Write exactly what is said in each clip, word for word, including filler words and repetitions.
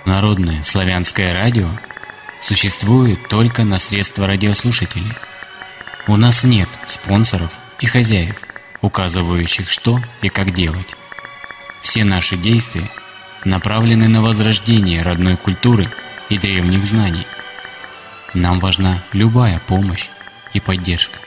Народное славянское радио существует только на средства радиослушателей. У нас нет спонсоров и хозяев, указывающих, что и как делать. Все наши действия направлены на возрождение родной культуры и древних знаний. Нам важна любая помощь и поддержка.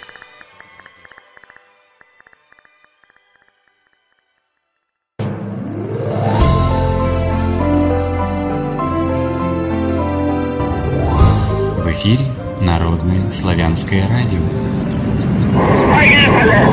В эфире Народное славянское радио. Поехали!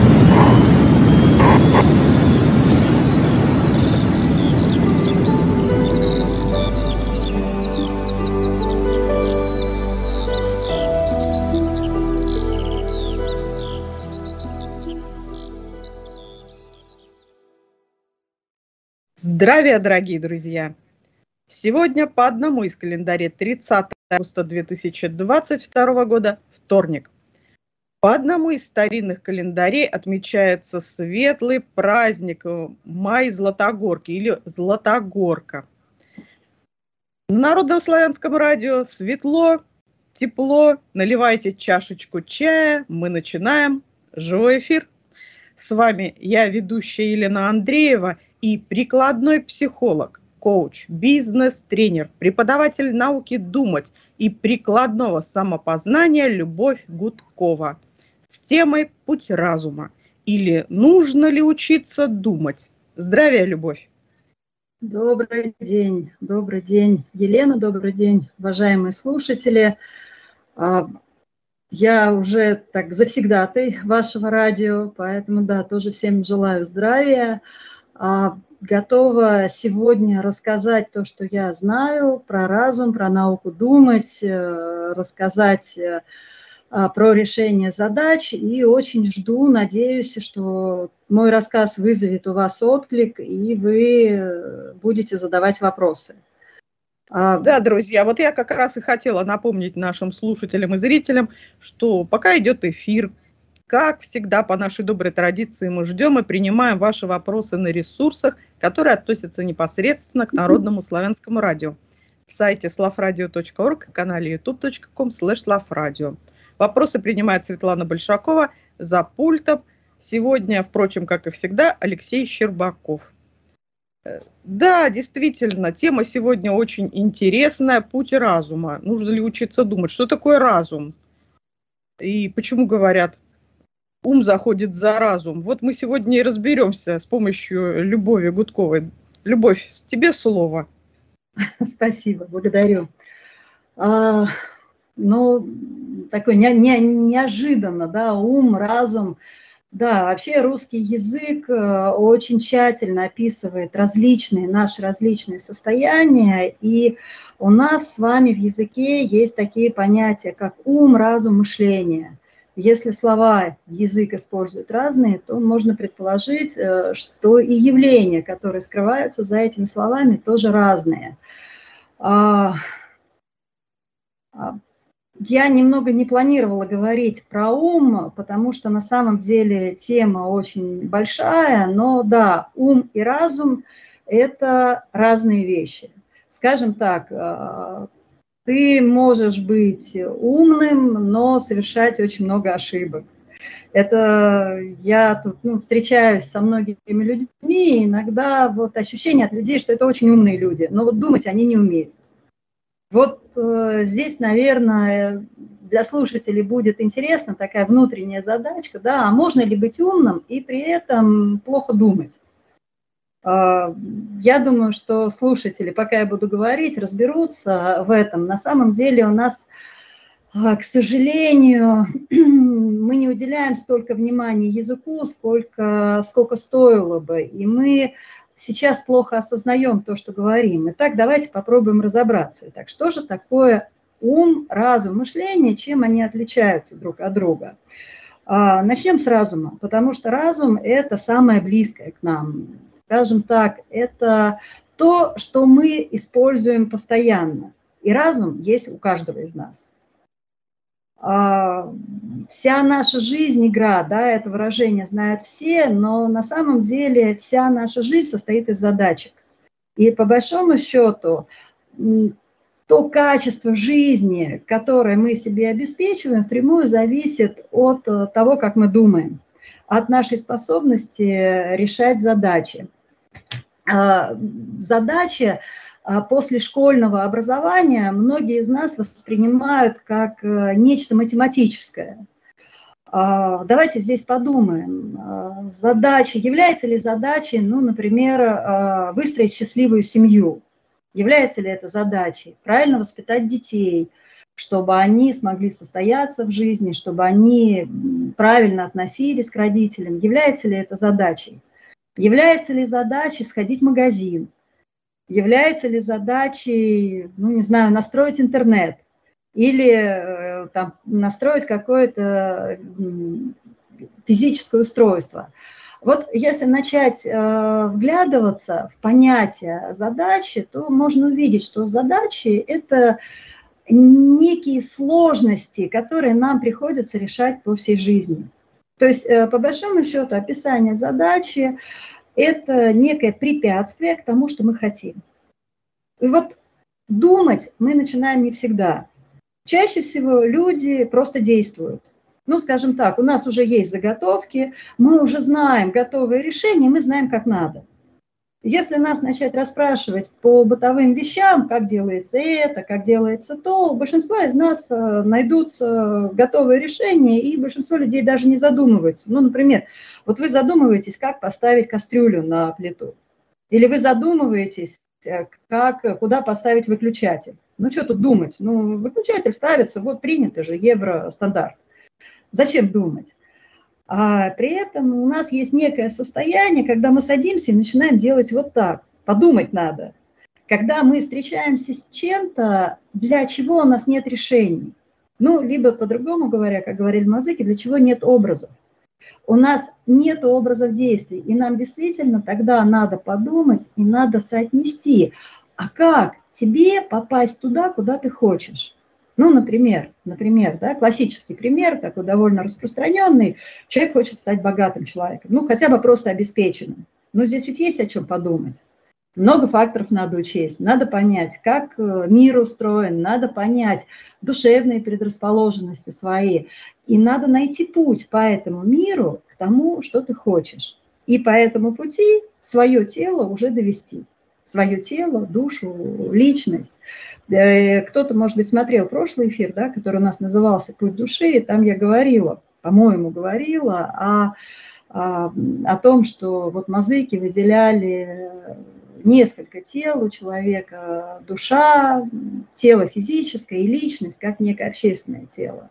Здравия, дорогие друзья! Сегодня по одному из календарей тридцатого августа две тысячи двадцать второго года вторник. По одному из старинных календарей отмечается светлый праздник Май Златогорки или Златогорка. На Народном славянском радио светло, тепло, наливайте чашечку чая, мы начинаем живой эфир. С вами я, ведущая Елена Андреева, и прикладной психолог, коуч, бизнес-тренер, преподаватель науки думать и прикладного самопознания Любовь Гудкова с темой «Путь разума» или «Нужно ли учиться думать?». Здравия, Любовь! Добрый день, добрый день, Елена, добрый день, уважаемые слушатели. Я уже так завсегдатай вашего радио, поэтому, да, тоже всем желаю здравия. Готова сегодня рассказать то, что я знаю про разум, про науку думать, рассказать про решение задач. И очень жду, надеюсь, что мой рассказ вызовет у вас отклик, и вы будете задавать вопросы. Да, друзья, вот я как раз и хотела напомнить нашим слушателям и зрителям, что пока идет эфир, как всегда, по нашей доброй традиции, мы ждем и принимаем ваши вопросы на ресурсах, которые относятся непосредственно к Народному славянскому радио. В сайте славрадио точка орг, канале ютуб точка ком слэш славрадио. Вопросы принимает Светлана Большакова, за пультом. Сегодня, впрочем, как и всегда, Алексей Щербаков. Да, действительно, тема сегодня очень интересная. Путь разума. Нужно ли учиться думать? Что такое разум? И почему говорят, ум заходит за разум? Вот мы сегодня и разберемся с помощью Любови Гудковой. Любовь, тебе слово. Спасибо, благодарю. А, ну, такой не, не, неожиданно, да, ум, разум. Да, вообще русский язык очень тщательно описывает различные, наши различные состояния, и у нас с вами в языке есть такие понятия, как ум, разум, мышление. Если слова язык использует разные, то можно предположить, что и явления, которые скрываются за этими словами, тоже разные. Я немного не планировала говорить про ум, потому что на самом деле тема очень большая, но да, ум и разум – это разные вещи. Скажем так, ты можешь быть умным, но совершать очень много ошибок. Это я тут, ну, встречаюсь со многими людьми, и иногда вот ощущение от людей, что это очень умные люди, но вот думать они не умеют. Вот э, здесь, наверное, для слушателей будет интересна такая внутренняя задачка, да, а можно ли быть умным и при этом плохо думать? Э, я думаю, что слушатели, пока я буду говорить, разберутся в этом. На самом деле у нас, э, к сожалению, мы не уделяем столько внимания языку, сколько, сколько стоило бы, и мы сейчас плохо осознаем то, что говорим. Итак, давайте попробуем разобраться. Итак, что же такое ум, разум, мышление, чем они отличаются друг от друга? Начнем с разума, потому что разум – это самое близкое к нам. Скажем так, это то, что мы используем постоянно. И разум есть у каждого из нас. Вся наша жизнь, игра, да, это выражение знают все, но на самом деле вся наша жизнь состоит из задачек. И по большому счету то качество жизни, которое мы себе обеспечиваем, впрямую зависит от того, как мы думаем, от нашей способности решать задачи. Задачи после школьного образования многие из нас воспринимают как нечто математическое. Давайте здесь подумаем. Задача, является ли задачей, ну, например, выстроить счастливую семью? Является ли это задачей? Правильно воспитать детей, чтобы они смогли состояться в жизни, чтобы они правильно относились к родителям? Является ли это задачей? Является ли задачей сходить в магазин? Является ли задачей, ну, не знаю, настроить интернет? Или там, настроить какое-то физическое устройство? Вот если начать э, вглядываться в понятие задачи, то можно увидеть, что задачи – это некие сложности, которые нам приходится решать по всей жизни. То есть, э, по большому счету, описание задачи – это некое препятствие к тому, что мы хотим. И вот думать мы начинаем не всегда. Чаще всего люди просто действуют. Ну, скажем так, у нас уже есть заготовки, мы уже знаем готовые решения, мы знаем, как надо. Если нас начать расспрашивать по бытовым вещам, как делается это, как делается то, у большинства из нас найдутся готовые решения, и большинство людей даже не задумываются. Ну, например, вот вы задумываетесь, как поставить кастрюлю на плиту, или вы задумываетесь, как, куда поставить выключатель. Ну, что тут думать? Ну, выключатель ставится, вот принято же, евростандарт. Зачем думать? А при этом у нас есть некое состояние, когда мы садимся и начинаем делать вот так. Подумать надо. Когда мы встречаемся с чем-то, для чего у нас нет решений. Ну, либо по-другому говоря, как говорили мазыки, для чего нет образов. У нас нет образов действий, и нам действительно тогда надо подумать и надо соотнести, а как тебе попасть туда, куда ты хочешь. Ну, например, например, да, классический пример, такой довольно распространенный, человек хочет стать богатым человеком, ну, хотя бы просто обеспеченным. Но здесь ведь есть о чем подумать. Много факторов надо учесть, надо понять, как мир устроен, надо понять душевные предрасположенности свои, и надо найти путь по этому миру к тому, что ты хочешь. И по этому пути свое тело уже довести. Свое тело, душу, личность. Кто-то, может быть, смотрел прошлый эфир, да, который у нас назывался «Путь души», и там я говорила, по-моему, говорила о, о, о том, что вот мазыки выделяли несколько тел у человека, душа, тело физическое и личность, как некое общественное тело.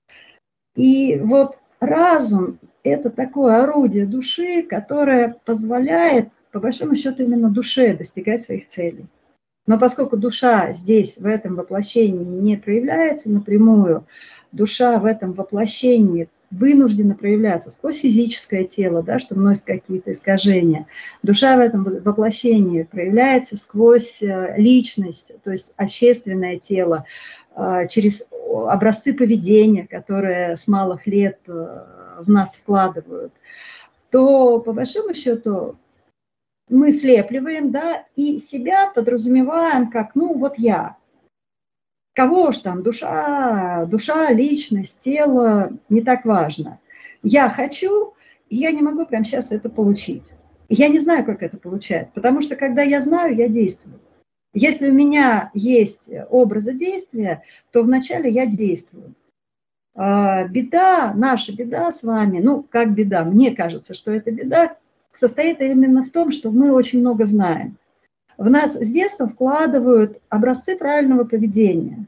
И вот разум – это такое орудие души, которое позволяет, по большому счету, именно душе достигать своих целей. Но поскольку душа здесь, в этом воплощении, не проявляется напрямую, душа в этом воплощении вынуждена проявляться сквозь физическое тело, да, что носит какие-то искажения. Душа в этом воплощении проявляется сквозь личность, то есть общественное тело, через образцы поведения, которые с малых лет в нас вкладывают, то, по большому счету, мы слепливаем, да, и себя подразумеваем как, ну, вот я. Кого ж там, душа, душа, личность, тело, не так важно. Я хочу, и я не могу прямо сейчас это получить. Я не знаю, как это получать, потому что, когда я знаю, я действую. Если у меня есть образы действия, то вначале я действую. Беда, наша беда с вами, ну, как беда, мне кажется, что это беда, состоит именно в том, что мы очень много знаем. В нас с детства вкладывают образцы правильного поведения,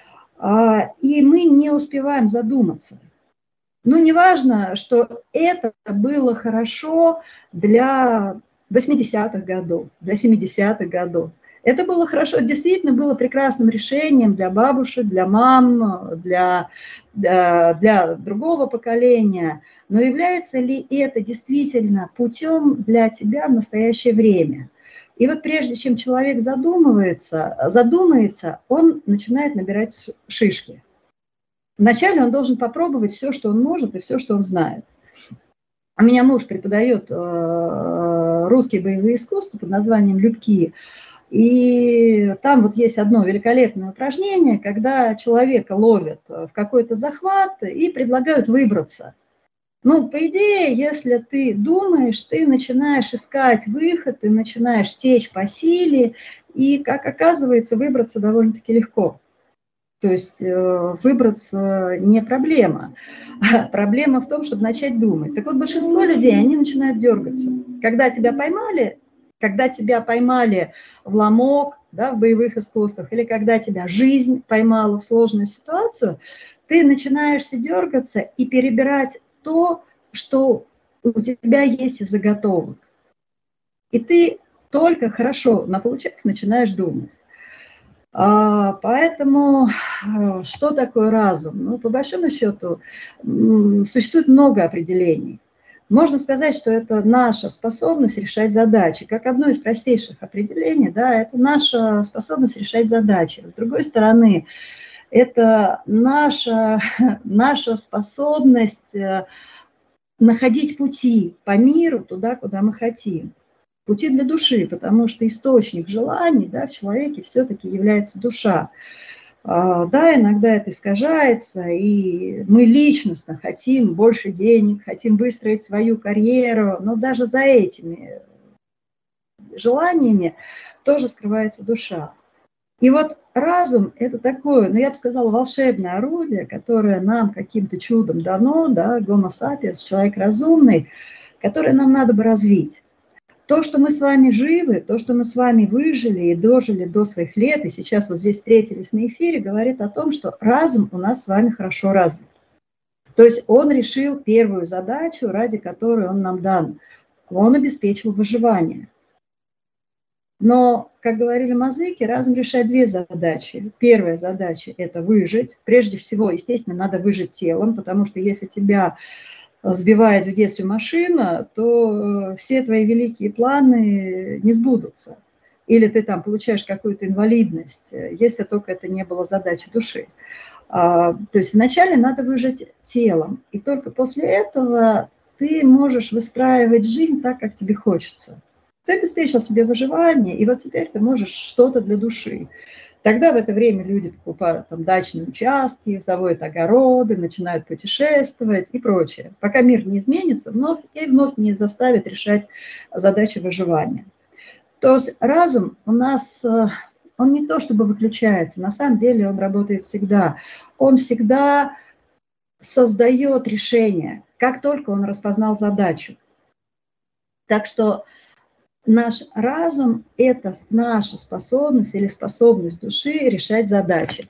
и мы не успеваем задуматься. Ну, неважно, что это было хорошо для восьмидесятых годов, для семидесятых годов. Это было хорошо, действительно было прекрасным решением для бабушек, для мам, для, для, для другого поколения. Но является ли это действительно путем для тебя в настоящее время? И вот прежде чем человек задумывается, задумается, он начинает набирать шишки. Вначале он должен попробовать все, что он может, и все, что он знает. У меня муж преподает русские боевые искусства под названием «Любки». И там вот есть одно великолепное упражнение, когда человека ловят в какой-то захват и предлагают выбраться. Ну, по идее, если ты думаешь, ты начинаешь искать выход, ты начинаешь течь по силе, и, как оказывается, выбраться довольно-таки легко. То есть выбраться не проблема. А проблема в том, чтобы начать думать. Так вот, большинство людей, они начинают дергаться. Когда тебя поймали, когда тебя поймали в ломок, да, в боевых искусствах, или когда тебя жизнь поймала в сложную ситуацию, ты начинаешься дергаться и перебирать то, что у тебя есть из заготовок. И ты только хорошо получается начинаешь думать. А, поэтому что такое разум? Ну, по большому счету, существует много определений. Можно сказать, что это наша способность решать задачи. Как одно из простейших определений, да, это наша способность решать задачи. С другой стороны, это наша, наша способность находить пути по миру туда, куда мы хотим. Пути для души, потому что источник желаний, да, в человеке все-таки является душа. Да, иногда это искажается, и мы личностно хотим больше денег, хотим выстроить свою карьеру, но даже за этими желаниями тоже скрывается душа. И вот разум – это такое, ну я бы сказала, волшебное орудие, которое нам каким-то чудом дано, да, Homo sapiens, человек разумный, которое нам надо бы развить. То, что мы с вами живы, то, что мы с вами выжили и дожили до своих лет, и сейчас вот здесь встретились на эфире, говорит о том, что разум у нас с вами хорошо развит. То есть он решил первую задачу, ради которой он нам дан. Он обеспечил выживание. Но, как говорили мазыки, разум решает две задачи. Первая задача – это выжить. Прежде всего, естественно, надо выжить телом, потому что если тебя сбивает в детстве машина, то все твои великие планы не сбудутся. Или ты там получаешь какую-то инвалидность, если только это не было задачей души. То есть вначале надо выжить телом, и только после этого ты можешь выстраивать жизнь так, как тебе хочется. Ты обеспечил себе выживание, и вот теперь ты можешь что-то для души. Тогда в это время люди покупают там дачные участки, заводят огороды, начинают путешествовать и прочее. Пока мир не изменится, вновь и вновь не заставит решать задачи выживания. То есть разум у нас, он не то чтобы выключается, на самом деле он работает всегда. Он всегда создает решение, как только он распознал задачу. Так что наш разум – это наша способность или способность души решать задачи.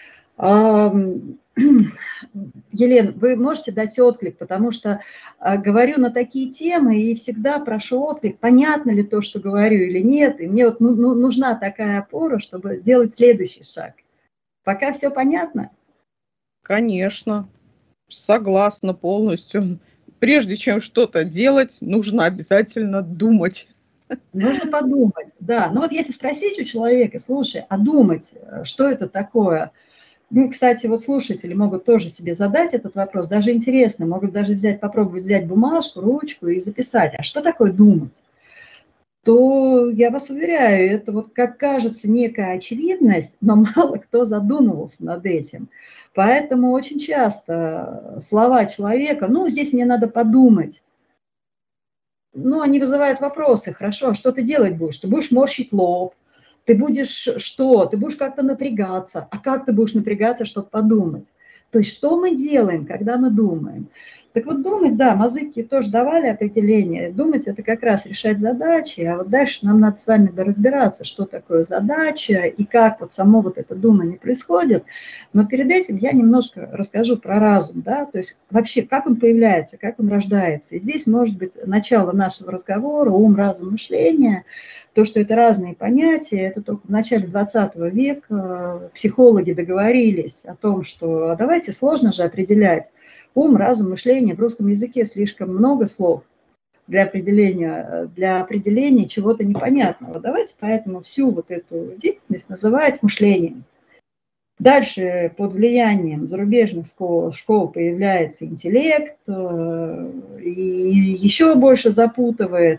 Елена, вы можете дать отклик, потому что говорю на такие темы и всегда прошу отклик, понятно ли то, что говорю или нет. И мне вот нужна такая опора, чтобы сделать следующий шаг. Пока все понятно? Конечно, согласна полностью. Прежде чем что-то делать, нужно обязательно думать. Нужно подумать, да. Но вот если спросить у человека, слушай, а думать, что это такое? Ну, кстати, вот слушатели могут тоже себе задать этот вопрос, даже интересно, могут даже взять, попробовать взять бумажку, ручку и записать, а что такое думать? То я вас уверяю, это вот как кажется некая очевидность, но мало кто задумывался над этим. Поэтому очень часто слова человека, ну, здесь мне надо подумать, ну, они вызывают вопросы. Хорошо, а что ты делать будешь? Ты будешь морщить лоб, ты будешь что? Ты будешь как-то напрягаться. А как ты будешь напрягаться, чтобы подумать? То есть что мы делаем, когда мы думаем? Так вот думать, да, мазыки тоже давали определение. Думать – это как раз решать задачи, а вот дальше нам надо с вами разбираться, что такое задача и как вот само вот это думание происходит. Но перед этим я немножко расскажу про разум, да, то есть вообще как он появляется, как он рождается. И здесь может быть начало нашего разговора, ум, разум, мышление. То, что это разные понятия, это только в начале двадцатого века психологи договорились о том, что давайте сложно же определять. Ум, разум, мышление. В русском языке слишком много слов для определения, для определения чего-то непонятного. Давайте поэтому всю вот эту деятельность называть мышлением. Дальше под влиянием зарубежных школ, школ появляется интеллект и еще больше запутывает.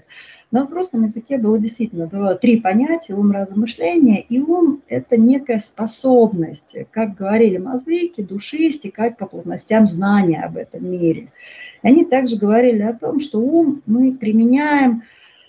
На вопросном языке было действительно два, три понятия: ум, разум, мышление. И ум – это некая способность, как говорили мазыки, души стекать по плотностям знания об этом мире. И они также говорили о том, что ум мы применяем,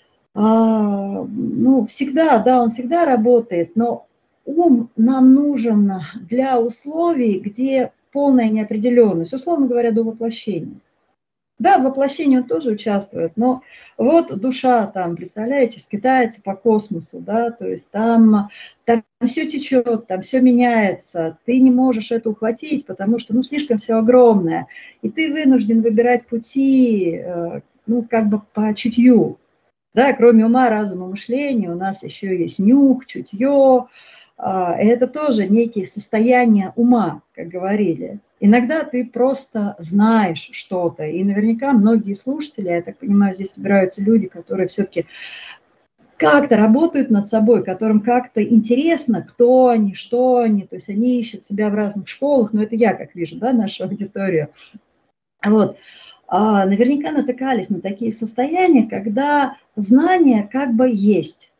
а, ну, всегда, да, он всегда работает, но ум нам нужен для условий, где полная неопределенность, условно говоря, до воплощения. Да, в воплощении он тоже участвует, но вот душа там, представляете, скитается по космосу, да, то есть там, там все течет, там все меняется, ты не можешь это ухватить, потому что, ну, слишком все огромное, и ты вынужден выбирать пути, ну, как бы по чутью, да, кроме ума, разума, мышления, у нас еще есть нюх, чутье, это тоже некие состояния ума, как говорили. Иногда ты просто знаешь что-то, и наверняка многие слушатели, я так понимаю, здесь собираются люди, которые все-таки как-то работают над собой, которым как-то интересно, кто они, что они, то есть они ищут себя в разных школах, но это я как вижу, да, нашу аудиторию. Вот. А наверняка натыкались на такие состояния, когда знание как бы есть.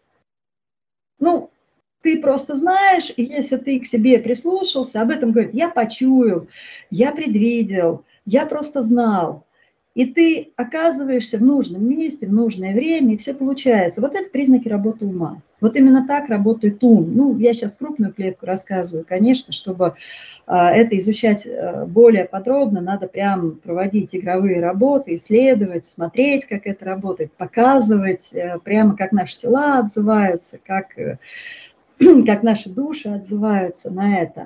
Ну, ты просто знаешь, и если ты к себе прислушался, об этом говорит, я почуял, я предвидел, я просто знал. И ты оказываешься в нужном месте, в нужное время, и все получается. Вот это признаки работы ума. Вот именно так работает ум. Ну, я сейчас крупную клетку рассказываю, конечно, чтобы а, это изучать а, более подробно, надо прям проводить игровые работы, исследовать, смотреть, как это работает, показывать, а, прямо как наши тела отзываются, как... как наши души отзываются на это.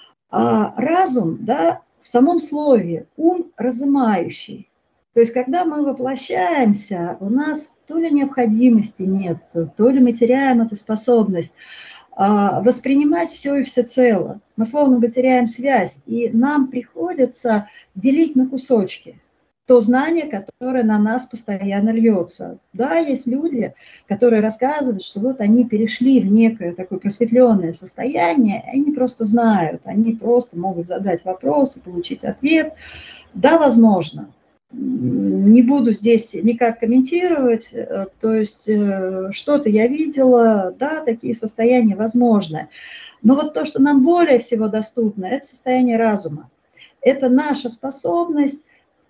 А разум, да, в самом слове ум разумающий. То есть, когда мы воплощаемся, у нас то ли необходимости нет, то ли мы теряем эту способность а, воспринимать все и всецело. Мы словно бы теряем связь, и нам приходится делить на кусочки то знание, которое на нас постоянно льется. Да, есть люди, которые рассказывают, что вот они перешли в некое такое просветленное состояние, и они просто знают, они просто могут задать вопрос и получить ответ. Да, возможно. Не буду здесь никак комментировать, то есть что-то я видела, да, такие состояния возможны. Но вот то, что нам более всего доступно, это состояние разума. Это наша способность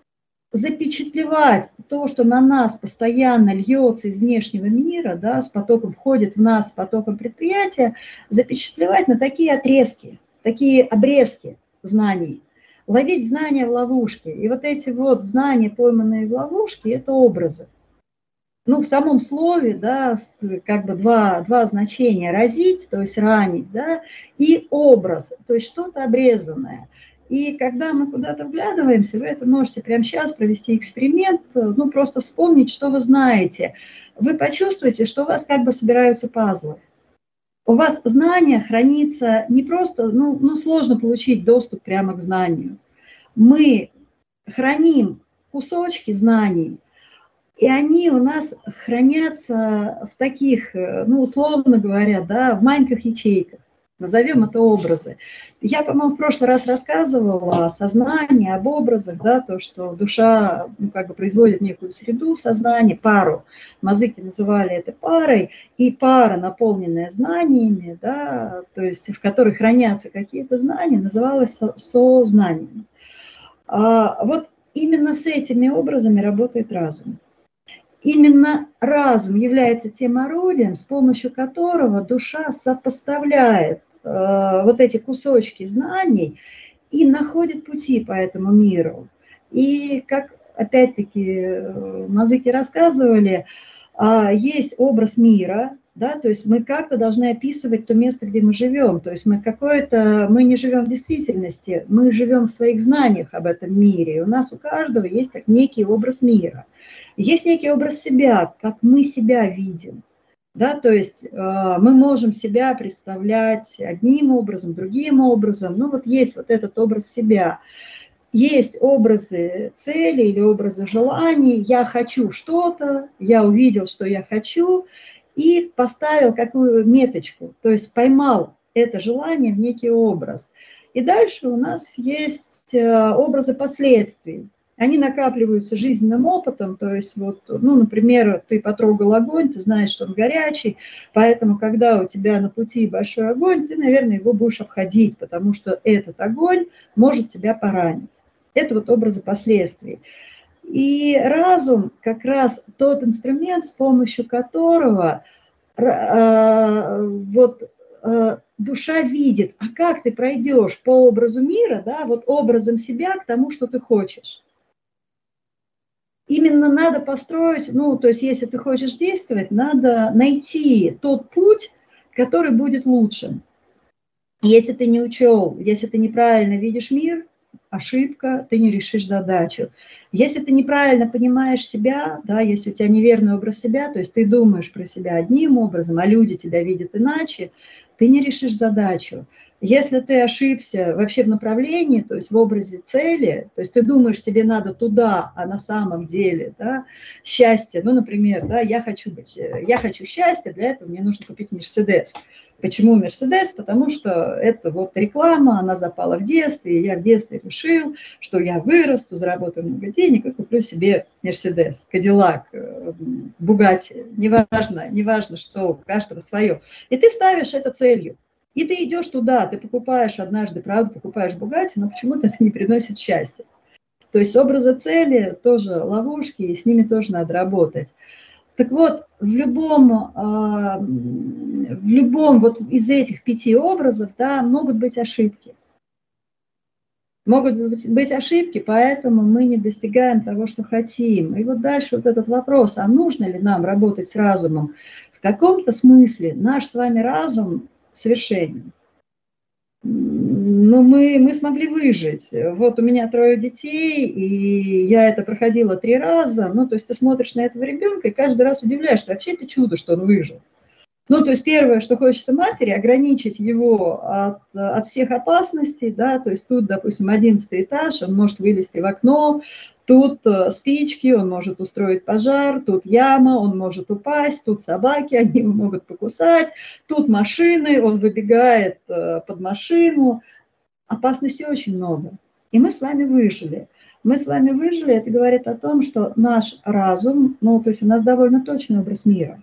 запечатлевать то, что на нас постоянно льется из внешнего мира, да, с потоком входит в нас, с потоком предприятия, запечатлевать на такие отрезки, такие обрезки знаний, ловить знания в ловушке. И вот эти вот знания, пойманные в ловушке, это образы. Ну, в самом слове, да, как бы два, два значения: разить, то есть ранить, да, и образ, то есть что-то обрезанное. И когда мы куда-то вглядываемся, вы это можете прямо сейчас провести эксперимент, ну, просто вспомнить, что вы знаете. Вы почувствуете, что у вас как бы собираются пазлы. У вас знание хранится не просто, ну, ну сложно получить доступ прямо к знанию. Мы храним кусочки знаний, и они у нас хранятся в таких, ну, условно говоря, да, в маленьких ячейках. Назовем это образы. Я, по-моему, в прошлый раз рассказывала о сознании, об образах, да, то, что душа, ну, как бы производит некую среду сознания, пару. Мазыки называли это парой, и пара, наполненная знаниями, да, то есть в которой хранятся какие-то знания, называлась сознанием. А вот именно с этими образами работает разум. Именно разум является тем орудием, с помощью которого душа сопоставляет э, вот эти кусочки знаний и находит пути по этому миру. И, как опять-таки мазыки рассказывали, э, есть образ мира, да, то есть мы как-то должны описывать то место, где мы живем. То есть мы какое-то, мы не живем в действительности, мы живем в своих знаниях об этом мире. И у нас у каждого есть как некий образ мира. Есть некий образ себя, как мы себя видим. Да, то есть э, мы можем себя представлять одним образом, другим образом. Ну вот есть вот этот образ себя. Есть образы цели или образы желаний. Я хочу что-то, я увидел, что я хочу, и поставил какую меточку, то есть поймал это желание в некий образ. И дальше у нас есть образы последствий. Они накапливаются жизненным опытом, то есть, вот, ну, например, ты потрогал огонь, ты знаешь, что он горячий, поэтому, когда у тебя на пути большой огонь, ты, наверное, его будешь обходить, потому что этот огонь может тебя поранить. Это вот образы последствий. И разум как раз тот инструмент, с помощью которого э, вот, э, душа видит, а как ты пройдешь по образу мира, да, вот образом себя к тому, что ты хочешь. Именно надо построить, ну, то есть если ты хочешь действовать, надо найти тот путь, который будет лучшим. Если ты не учел, если ты неправильно видишь мир, ошибка, ты не решишь задачу. Если ты неправильно понимаешь себя, да, если у тебя неверный образ себя, то есть ты думаешь про себя одним образом, а люди тебя видят иначе, ты не решишь задачу. Если ты ошибся вообще в направлении, то есть в образе цели, то есть ты думаешь, тебе надо туда, а на самом деле, да, счастье, ну, например, да, я хочу быть, я хочу счастья, для этого мне нужно купить Мерседес. Почему Мерседес? Потому что это вот реклама, она запала в детстве, и я в детстве решил, что я вырасту, заработаю много денег и куплю себе Мерседес, Кадиллак, Бугатти, неважно, неважно, что у каждого свое. И ты ставишь это целью. И ты идешь туда, ты покупаешь однажды, правда, покупаешь Бугатти, но почему-то это не приносит счастья. То есть образы цели тоже ловушки, и с ними тоже надо работать. Так вот, в любом, в любом вот из этих пяти образов, да, могут быть ошибки. Могут быть ошибки, поэтому мы не достигаем того, что хотим. И вот дальше вот этот вопрос, а нужно ли нам работать с разумом? В каком-то смысле наш с вами разум совершенен. Но мы, мы смогли выжить. Вот у меня трое детей, и я это проходила три раза. Ну, то есть ты смотришь на этого ребенка, и каждый раз удивляешься, вообще это чудо, что он выжил. Ну, то есть первое, что хочется матери, ограничить его от, от всех опасностей, да, то есть тут, допустим, одиннадцатый этаж, он может вылезти в окно, тут спички, он может устроить пожар, тут яма, он может упасть, тут собаки, они его могут покусать, тут машины, он выбегает под машину. Опасностей очень много. И мы с вами выжили. Мы с вами выжили, это говорит о том, что наш разум, ну, то есть у нас довольно точный образ мира.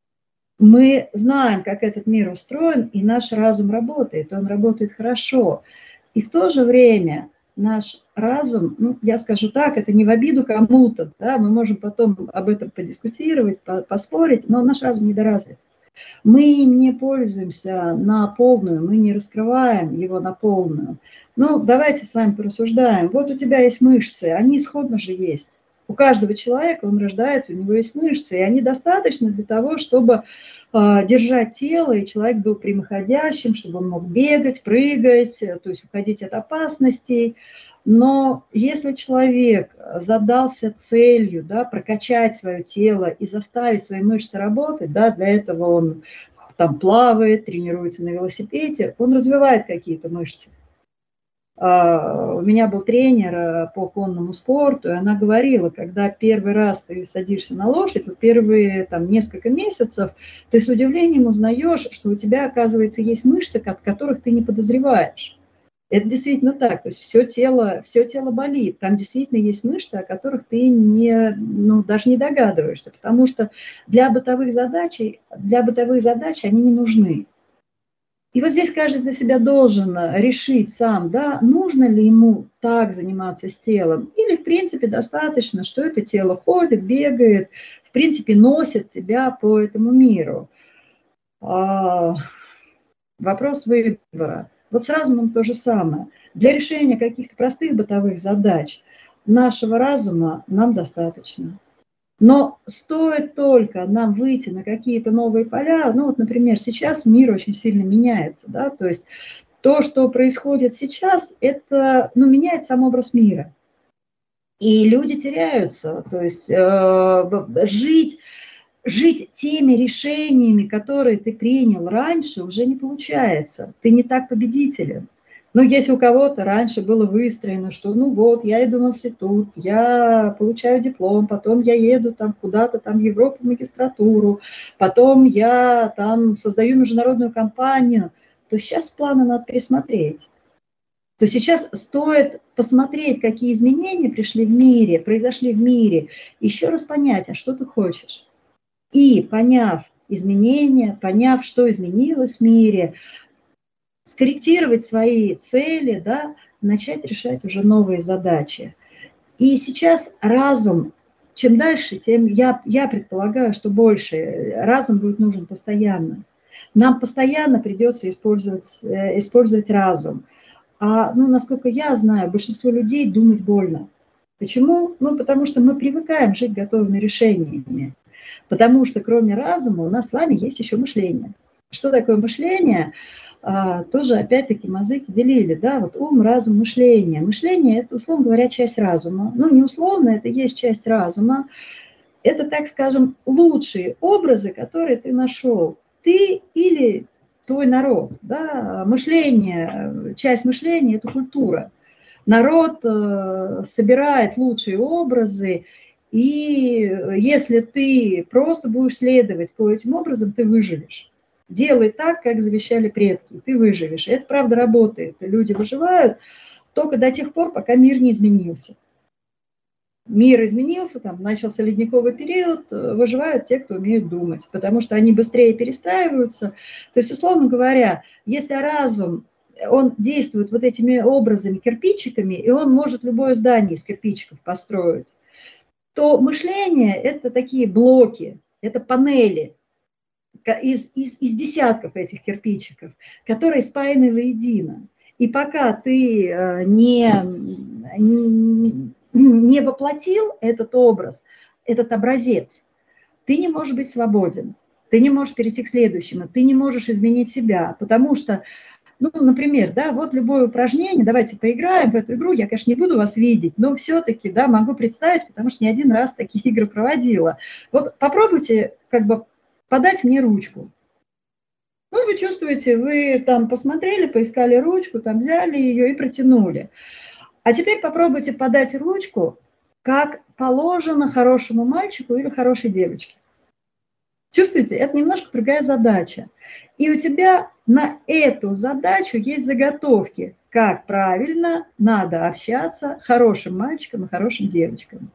Мы знаем, как этот мир устроен, и наш разум работает, он работает хорошо. И в то же время наш разум, ну, я скажу так, это не в обиду кому-то, да, мы можем потом об этом подискутировать, поспорить, но наш разум недоразвит. Мы им не пользуемся на полную, мы не раскрываем его на полную. Ну, давайте с вами порассуждаем. Вот у тебя есть мышцы, они исходно же есть. У каждого человека, он рождается, у него есть мышцы, и они достаточно для того, чтобы э, держать тело, и человек был прямоходящим, чтобы он мог бегать, прыгать, то есть уходить от опасностей. Но если человек задался целью, да, прокачать свое тело и заставить свои мышцы работать, да, для этого он там плавает, тренируется на велосипеде, он развивает какие-то мышцы. У меня был тренер по конному спорту, и она говорила, когда первый раз ты садишься на лошадь, вот первые там, несколько месяцев, ты с удивлением узнаешь, что у тебя, оказывается, есть мышцы, от которых ты не подозреваешь. Это действительно так, то есть все тело, все тело болит, там действительно есть мышцы, о которых ты не, ну, даже не догадываешься, потому что для бытовых задач, для бытовых задач они не нужны. И вот здесь каждый для себя должен решить сам, да, нужно ли ему так заниматься с телом, или, в принципе, достаточно, что это тело ходит, бегает, в принципе, носит тебя по этому миру. А, вопрос выбора. Вот с разумом то же самое. Для решения каких-то простых бытовых задач нашего разума нам достаточно. Но стоит только нам выйти на какие-то новые поля, ну вот, например, сейчас мир очень сильно меняется, да, то есть то, что происходит сейчас, это, ну, меняет сам образ мира. И люди теряются, то есть э, жить, жить теми решениями, которые ты принял раньше, уже не получается, ты не так победителен. Ну, если у кого-то раньше было выстроено, что ну вот, я иду в институт, я получаю диплом, потом я еду там куда-то там в Европу в магистратуру, потом я там создаю международную компанию, то сейчас планы надо пересмотреть. то сейчас стоит посмотреть, какие изменения пришли в мире, произошли в мире, еще раз понять, а что ты хочешь. И поняв изменения, поняв, что изменилось в мире, скорректировать свои цели, да, начать решать уже новые задачи. И сейчас разум, чем дальше, тем я, я предполагаю, что больше. Разум будет нужен постоянно. Нам постоянно придется использовать, использовать разум. А, ну, насколько я знаю, большинство людей думать больно. Почему? Ну, потому что мы привыкаем жить готовыми решениями. Потому что кроме разума у нас с вами есть еще мышление. Что такое мышление? А, тоже опять-таки мозаики делили, да, вот ум, разум, мышление. Мышление – это, условно говоря, часть разума. Ну, не условно, это есть часть разума. Это, так скажем, лучшие образы, которые ты нашел. Ты или твой народ, да, мышление, часть мышления – это культура. Народ э, собирает лучшие образы, и если ты просто будешь следовать по этим образам, ты выживешь. Делай так, как завещали предки, ты выживешь. Это правда работает. Люди выживают только до тех пор, пока мир не изменился. Мир изменился, там начался ледниковый период, выживают те, кто умеет думать, потому что они быстрее перестраиваются. То есть, условно говоря, если разум, он действует вот этими образами, кирпичиками, и он может любое здание из кирпичиков построить, то мышление – это такие блоки, это панели из, из, из десятков этих кирпичиков, которые спаяны воедино. И пока ты не, не, не воплотил этот образ, этот образец, ты не можешь быть свободен, ты не можешь перейти к следующему, ты не можешь изменить себя, потому что, ну, например, да, вот любое упражнение, давайте поиграем в эту игру, я, конечно, не буду вас видеть, но все-таки, да, могу представить, потому что не один раз такие игры проводила. Вот попробуйте, как бы, подать мне ручку. Ну, вы чувствуете, вы там посмотрели, поискали ручку, там взяли ее и протянули. А теперь попробуйте подать ручку, как положено хорошему мальчику или хорошей девочке. Чувствуете, это немножко другая задача. И у тебя на эту задачу есть заготовки, как правильно надо общаться хорошим мальчикам и хорошим девочкам.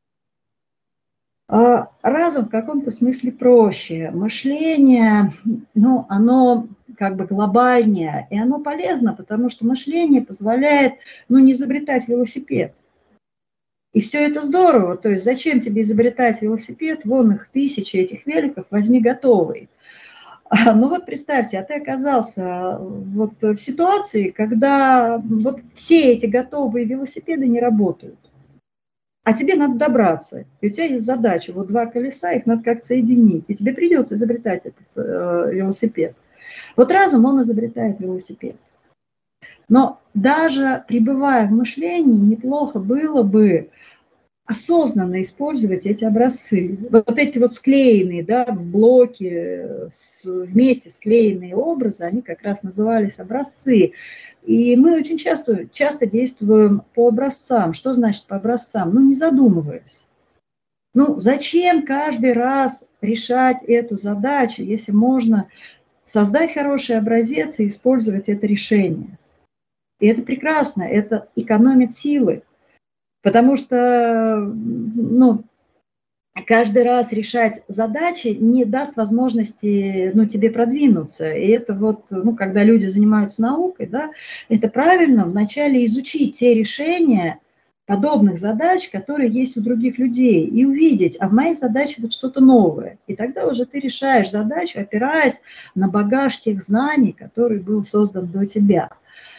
Разум в каком-то смысле проще. Мышление, ну, оно как бы глобальнее, и оно полезно, потому что мышление позволяет, ну, не изобретать велосипед. И все это здорово, то есть зачем тебе изобретать велосипед, вон их тысячи этих великов, возьми готовый. Ну вот представьте, а ты оказался вот в ситуации, когда вот все эти готовые велосипеды не работают. А тебе надо добраться, и у тебя есть задача, вот два колеса, их надо как-то соединить, и тебе придется изобретать этот э, велосипед. Вот разум, он изобретает велосипед. Но даже пребывая в мышлении, неплохо было бы осознанно использовать эти образцы. Вот эти вот склеенные, да, в блоке, с, вместе склеенные образы, они как раз назывались образцы. И мы очень часто, часто действуем по образцам. Что значит по образцам? Ну, не задумываясь. Ну, зачем каждый раз решать эту задачу, если можно создать хороший образец и использовать это решение? И это прекрасно, это экономит силы. Потому что, ну, каждый раз решать задачи не даст возможности, ну, тебе продвинуться. И это вот, ну, когда люди занимаются наукой, да, это правильно вначале изучить те решения подобных задач, которые есть у других людей, и увидеть, а в моей задаче вот что-то новое. И тогда уже ты решаешь задачу, опираясь на багаж тех знаний, который был создан до тебя.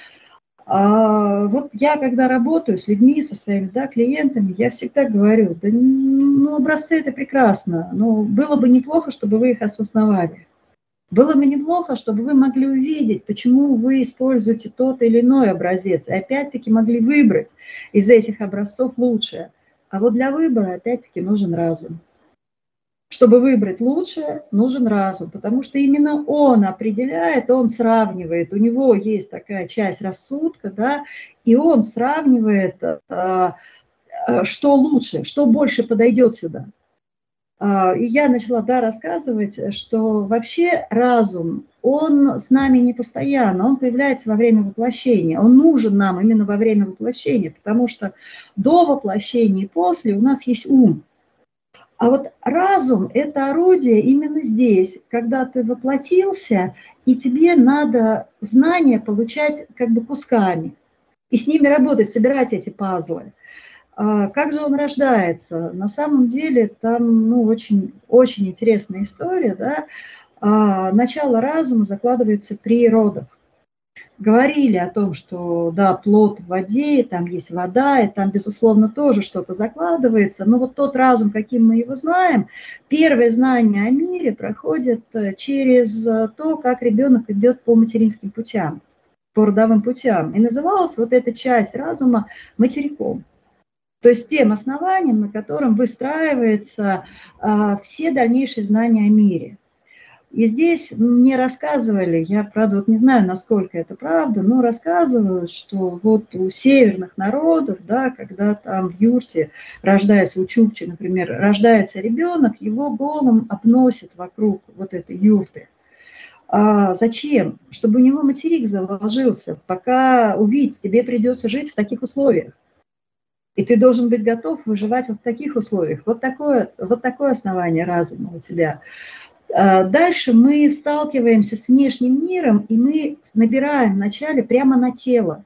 А вот я, когда работаю с людьми, со своими, да, клиентами, я всегда говорю, да, ну, образцы – это прекрасно, но было бы неплохо, чтобы вы их осознавали. Было бы неплохо, чтобы вы могли увидеть, почему вы используете тот или иной образец, и опять-таки могли выбрать из этих образцов лучшее. А вот для выбора опять-таки нужен разум. Чтобы выбрать лучшее, нужен разум, потому что именно он определяет, он сравнивает, у него есть такая часть рассудка, да, и он сравнивает, что лучше, что больше подойдет сюда. И я начала, да, рассказывать, что вообще разум, он с нами не постоянно, он появляется во время воплощения, он нужен нам именно во время воплощения, потому что до воплощения и после у нас есть ум. А вот разум – это орудие именно здесь, когда ты воплотился, и тебе надо знания получать как бы кусками, и с ними работать, собирать эти пазлы. Как же он рождается? На самом деле там ну, очень, очень интересная история. Да? Начало разума закладывается при родах. Говорили о том, что да, плод в воде, там есть вода, и там, безусловно, тоже что-то закладывается. Но вот тот разум, каким мы его знаем, первое знание о мире проходит через то, как ребенок идет по материнским путям, по родовым путям. И называлась вот эта часть разума материком. То есть тем основанием, на котором выстраиваются а, все дальнейшие знания о мире. И здесь мне рассказывали, я, правда, вот не знаю, насколько это правда, но рассказывают, что вот у северных народов, да, когда там в юрте рождается, у чукчи, например, рождается ребенок, его голым обносят вокруг вот этой юрты. А зачем? Чтобы у него материк заложился, пока увидеть, тебе придется жить в таких условиях. И ты должен быть готов выживать вот в таких условиях. Вот такое, вот такое основание разума у тебя. Дальше мы сталкиваемся с внешним миром, и мы набираем вначале прямо на тело.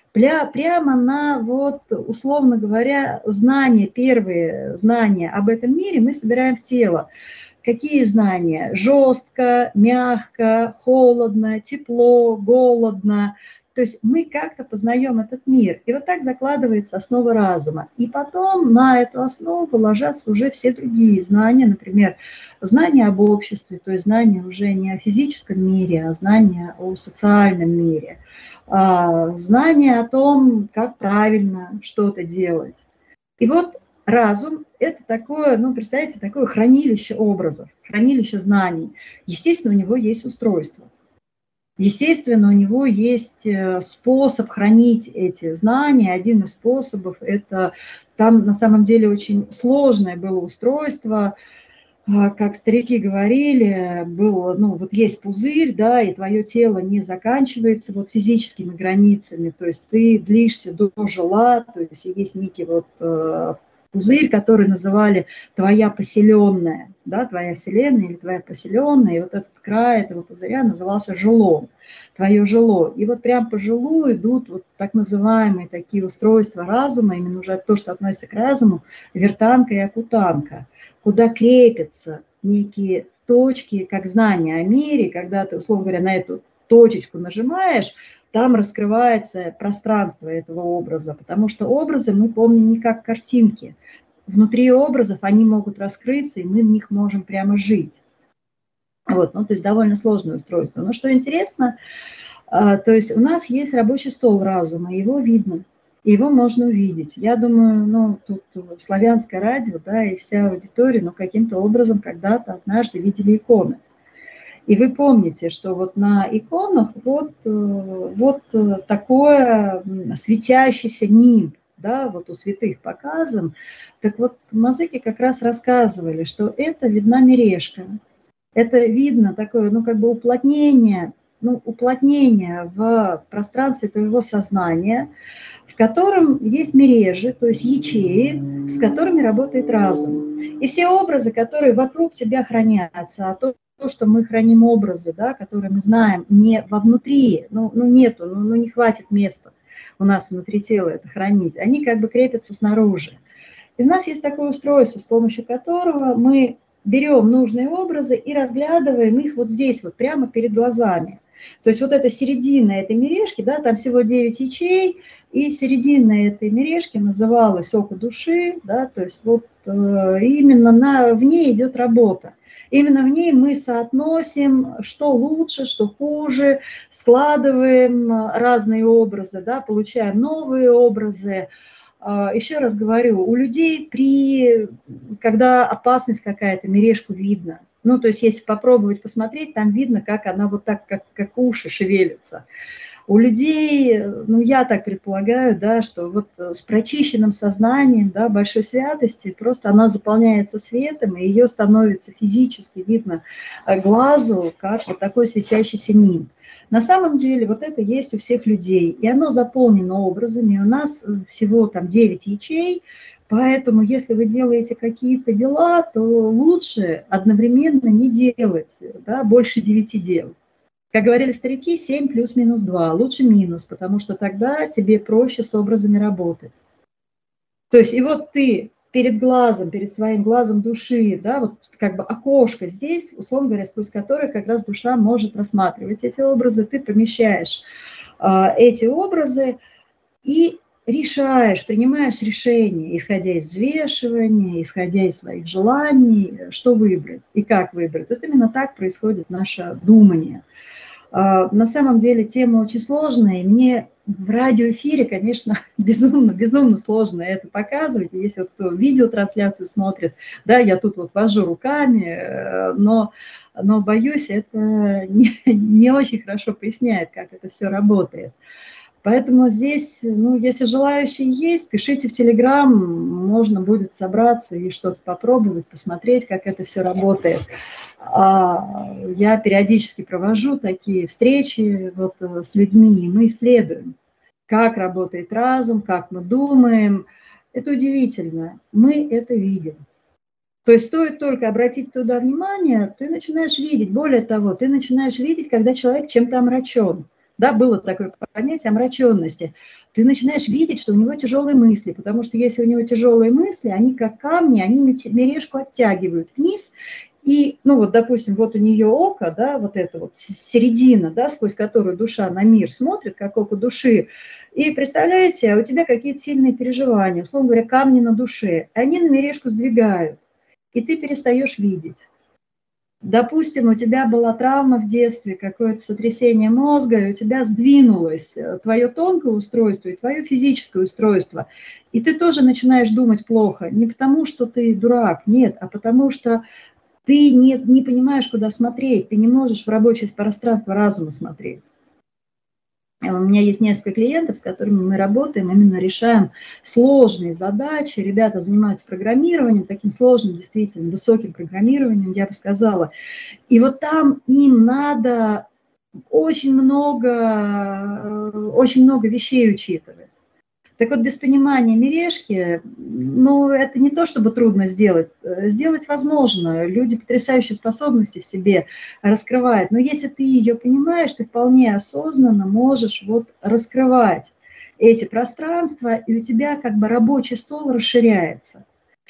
Прямо на, вот, условно говоря, знания, первые знания об этом мире мы собираем в тело. Какие знания? Жестко, мягко, холодно, тепло, голодно. То есть мы как-то познаем этот мир. И вот так закладывается основа разума. И потом на эту основу ложатся уже все другие знания. Например, знания об обществе, то есть знания уже не о физическом мире, а знания о социальном мире. Знания о том, как правильно что-то делать. И вот разум – это такое, ну, представляете, такое хранилище образов, хранилище знаний. Естественно, у него есть устройство. Естественно, у него есть способ хранить эти знания. Один из способов – это там на самом деле очень сложное было устройство. Как старики говорили, было, ну, вот есть пузырь, да, и твое тело не заканчивается вот физическими границами, то есть ты длишься до жила, то есть есть некий вот пузырь, который называли твоя поселенная, да, твоя вселенная или твоя поселенная, и вот этот край этого пузыря назывался жилом, твое жило. И вот прям по жилу идут вот так называемые такие устройства разума, именно уже то, что относится к разуму, вертанка и акутанка, куда крепятся некие точки, как знания о мире, когда ты, условно говоря, на эту точечку нажимаешь, там раскрывается пространство этого образа, потому что образы мы помним не как картинки. Внутри образов они могут раскрыться, и мы в них можем прямо жить. Вот, ну, то есть довольно сложное устройство. Но что интересно, то есть у нас есть рабочий стол разума, его видно, его можно увидеть. Я думаю, ну, тут славянское радио, да, и вся аудитория, ну, каким-то образом когда-то однажды видели иконы. И вы помните, что вот на иконах вот, вот такое светящийся нимб, да, вот у святых показан. Так вот, мозаики как раз рассказывали, что это видна мережка. Это видно такое, ну, как бы уплотнение, ну, уплотнение в пространстве твоего сознания, в котором есть мережи, то есть ячеи, с которыми работает разум. И все образы, которые вокруг тебя хранятся, а то, то, что мы храним образы, да, которые мы знаем, не вовнутри, ну, ну нету, ну, ну не хватит места у нас внутри тела это хранить, они как бы крепятся снаружи. И у нас есть такое устройство, с помощью которого мы берем нужные образы и разглядываем их вот здесь, вот прямо перед глазами. То есть вот эта середина этой мережки, да, там всего девять ячеек, и середина этой мережки называлась око души, да, то есть вот э, именно на, в ней идет работа. Именно в ней мы соотносим, что лучше, что хуже, складываем разные образы, да, получаем новые образы. Еще раз говорю, у людей, при, когда опасность какая-то, мережку видно. Ну, то есть если попробовать посмотреть, там видно, как она вот так, как, как уши шевелятся. У людей, ну я так предполагаю, да, что вот с прочищенным сознанием, да, большой святости, просто она заполняется светом, и ее становится физически видно глазу, как вот такой светящийся нимб. На самом деле вот это есть у всех людей, и оно заполнено образами. У нас всего там девять ячей, поэтому если вы делаете какие-то дела, то лучше одновременно не делать, да, больше девяти дел. Как говорили старики, семь плюс минус два, лучше минус, потому что тогда тебе проще с образами работать. То есть и вот ты перед глазом, перед своим глазом души, да, вот как бы окошко здесь, условно говоря, сквозь которое как раз душа может рассматривать эти образы, ты помещаешь э, эти образы и решаешь, принимаешь решение, исходя из взвешивания, исходя из своих желаний, что выбрать и как выбрать. Вот именно так происходит наше думание. На самом деле тема очень сложная, и мне в радиоэфире, конечно, безумно, безумно сложно это показывать. Если вот кто видеотрансляцию смотрит, да, я тут вот вожу руками, но, но боюсь, это не, не очень хорошо поясняет, как это все работает. Поэтому здесь, ну, если желающие есть, пишите в Телеграм, можно будет собраться и что-то попробовать, посмотреть, как это все работает. Я периодически провожу такие встречи вот с людьми, и мы исследуем, как работает разум, как мы думаем. Это удивительно, мы это видим. То есть стоит только обратить туда внимание, ты начинаешь видеть. Более того, ты начинаешь видеть, когда человек чем-то омрачен. Да, было такое понятие омраченности. Ты начинаешь видеть, что у него тяжелые мысли, потому что если у него тяжелые мысли, они как камни, они мережку оттягивают вниз. И, ну вот, допустим, вот у нее око, да, вот это вот середина, да, сквозь которую душа на мир смотрит, как око души. И представляете, у тебя какие-то сильные переживания, условно говоря, камни на душе. Они на мережку сдвигают, и ты перестаешь видеть. Допустим, у тебя была травма в детстве, какое-то сотрясение мозга, и у тебя сдвинулось твое тонкое устройство и твое физическое устройство. И ты тоже начинаешь думать плохо. Не потому, что ты дурак, нет, а потому что ты не, не понимаешь, куда смотреть. Ты не можешь в рабочее пространство разума смотреть. У меня есть несколько клиентов, с которыми мы работаем, именно решаем сложные задачи. Ребята занимаются программированием, таким сложным, действительно, высоким программированием, я бы сказала. И вот там им надо очень много, очень много вещей учитывать. Так вот, без понимания мережки, ну, это не то, чтобы трудно сделать. Сделать возможно. Люди потрясающие способности в себе раскрывают. Но если ты ее понимаешь, ты вполне осознанно можешь вот раскрывать эти пространства, и у тебя как бы рабочий стол расширяется.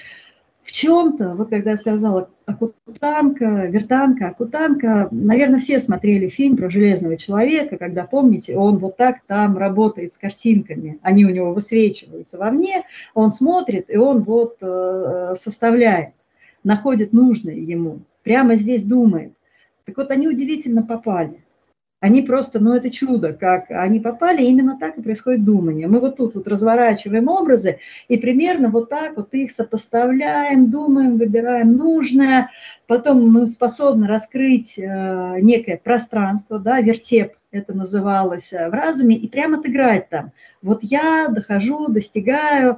В чем-то, вот когда я сказала Акутанка, Вертанка, Акутанка, наверное, все смотрели фильм про Железного человека, когда, помните, он вот так там работает с картинками, они у него высвечиваются вовне, он смотрит, и он вот составляет, находит нужное ему, прямо здесь думает. Так вот, они удивительно попали. Они просто, ну это чудо, как они попали, именно так и происходит думание. Мы вот тут вот разворачиваем образы и примерно вот так вот их сопоставляем, думаем, выбираем нужное. Потом мы способны раскрыть э, некое пространство, да, вертеп это называлось в разуме, и прямо отыграть там. Вот я дохожу, достигаю.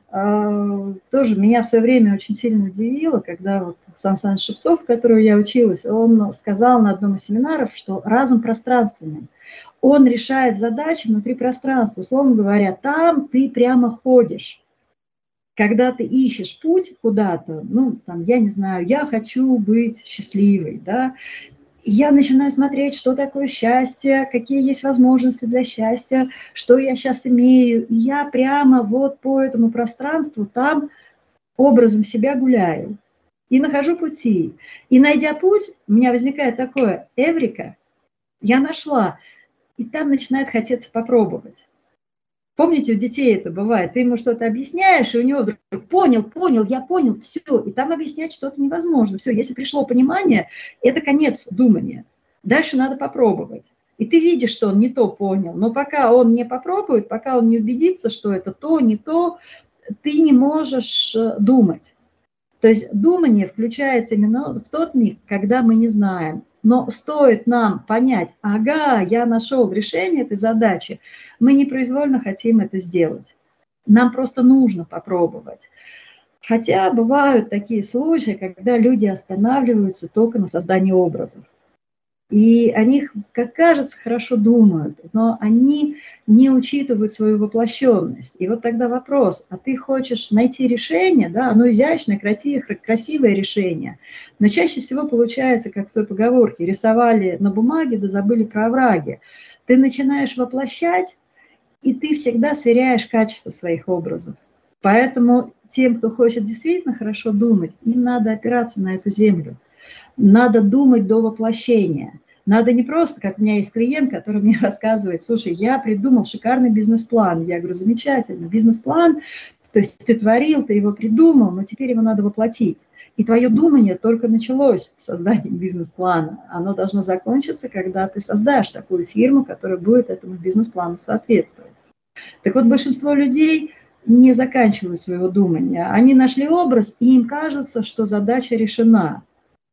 Э, тоже меня в свое время очень сильно удивило, когда вот Сан Саныч Шевцов, в которую я училась, он сказал на одном из семинаров, что разум пространственный. Он решает задачи внутри пространства. Условно говоря, там ты прямо ходишь. Когда ты ищешь путь куда-то, ну, там, я не знаю, я хочу быть счастливой, да, и я начинаю смотреть, что такое счастье, какие есть возможности для счастья, что я сейчас имею. И я прямо вот по этому пространству там образом себя гуляю. И нахожу пути. И найдя путь, у меня возникает такое эврика, я нашла, и там начинает хотеться попробовать. Помните, у детей это бывает, ты ему что-то объясняешь, и у него вдруг понял, понял, я понял, все, и там объяснять что-то невозможно. Все, если пришло понимание, это конец думания. Дальше надо попробовать. И ты видишь, что он не то понял, но пока он не попробует, пока он не убедится, что это то, не то, ты не можешь думать. То есть думание включается именно в тот миг, когда мы не знаем. Но стоит нам понять, ага, я нашел решение этой задачи, мы непроизвольно хотим это сделать. Нам просто нужно попробовать. Хотя бывают такие случаи, когда люди останавливаются только на создании образов. И они, как кажется, хорошо думают, но они не учитывают свою воплощенность. И вот тогда вопрос, а ты хочешь найти решение, да, оно изящное, красивое, красивое решение, но чаще всего получается, как в той поговорке, рисовали на бумаге, да забыли про овраги. Ты начинаешь воплощать, и ты всегда сверяешь качество своих образов. Поэтому тем, кто хочет действительно хорошо думать, им надо опираться на эту землю. Надо думать до воплощения. Надо не просто, как у меня есть клиент, который мне рассказывает, слушай, я придумал шикарный бизнес-план. Я говорю, замечательно, бизнес-план, то есть ты творил, ты его придумал, но теперь его надо воплотить. И твое думание только началось с созданием бизнес-плана. Оно должно закончиться, когда ты создашь такую фирму, которая будет этому бизнес-плану соответствовать. Так вот, большинство людей не заканчивают своего думания. Они нашли образ, и им кажется, что задача решена.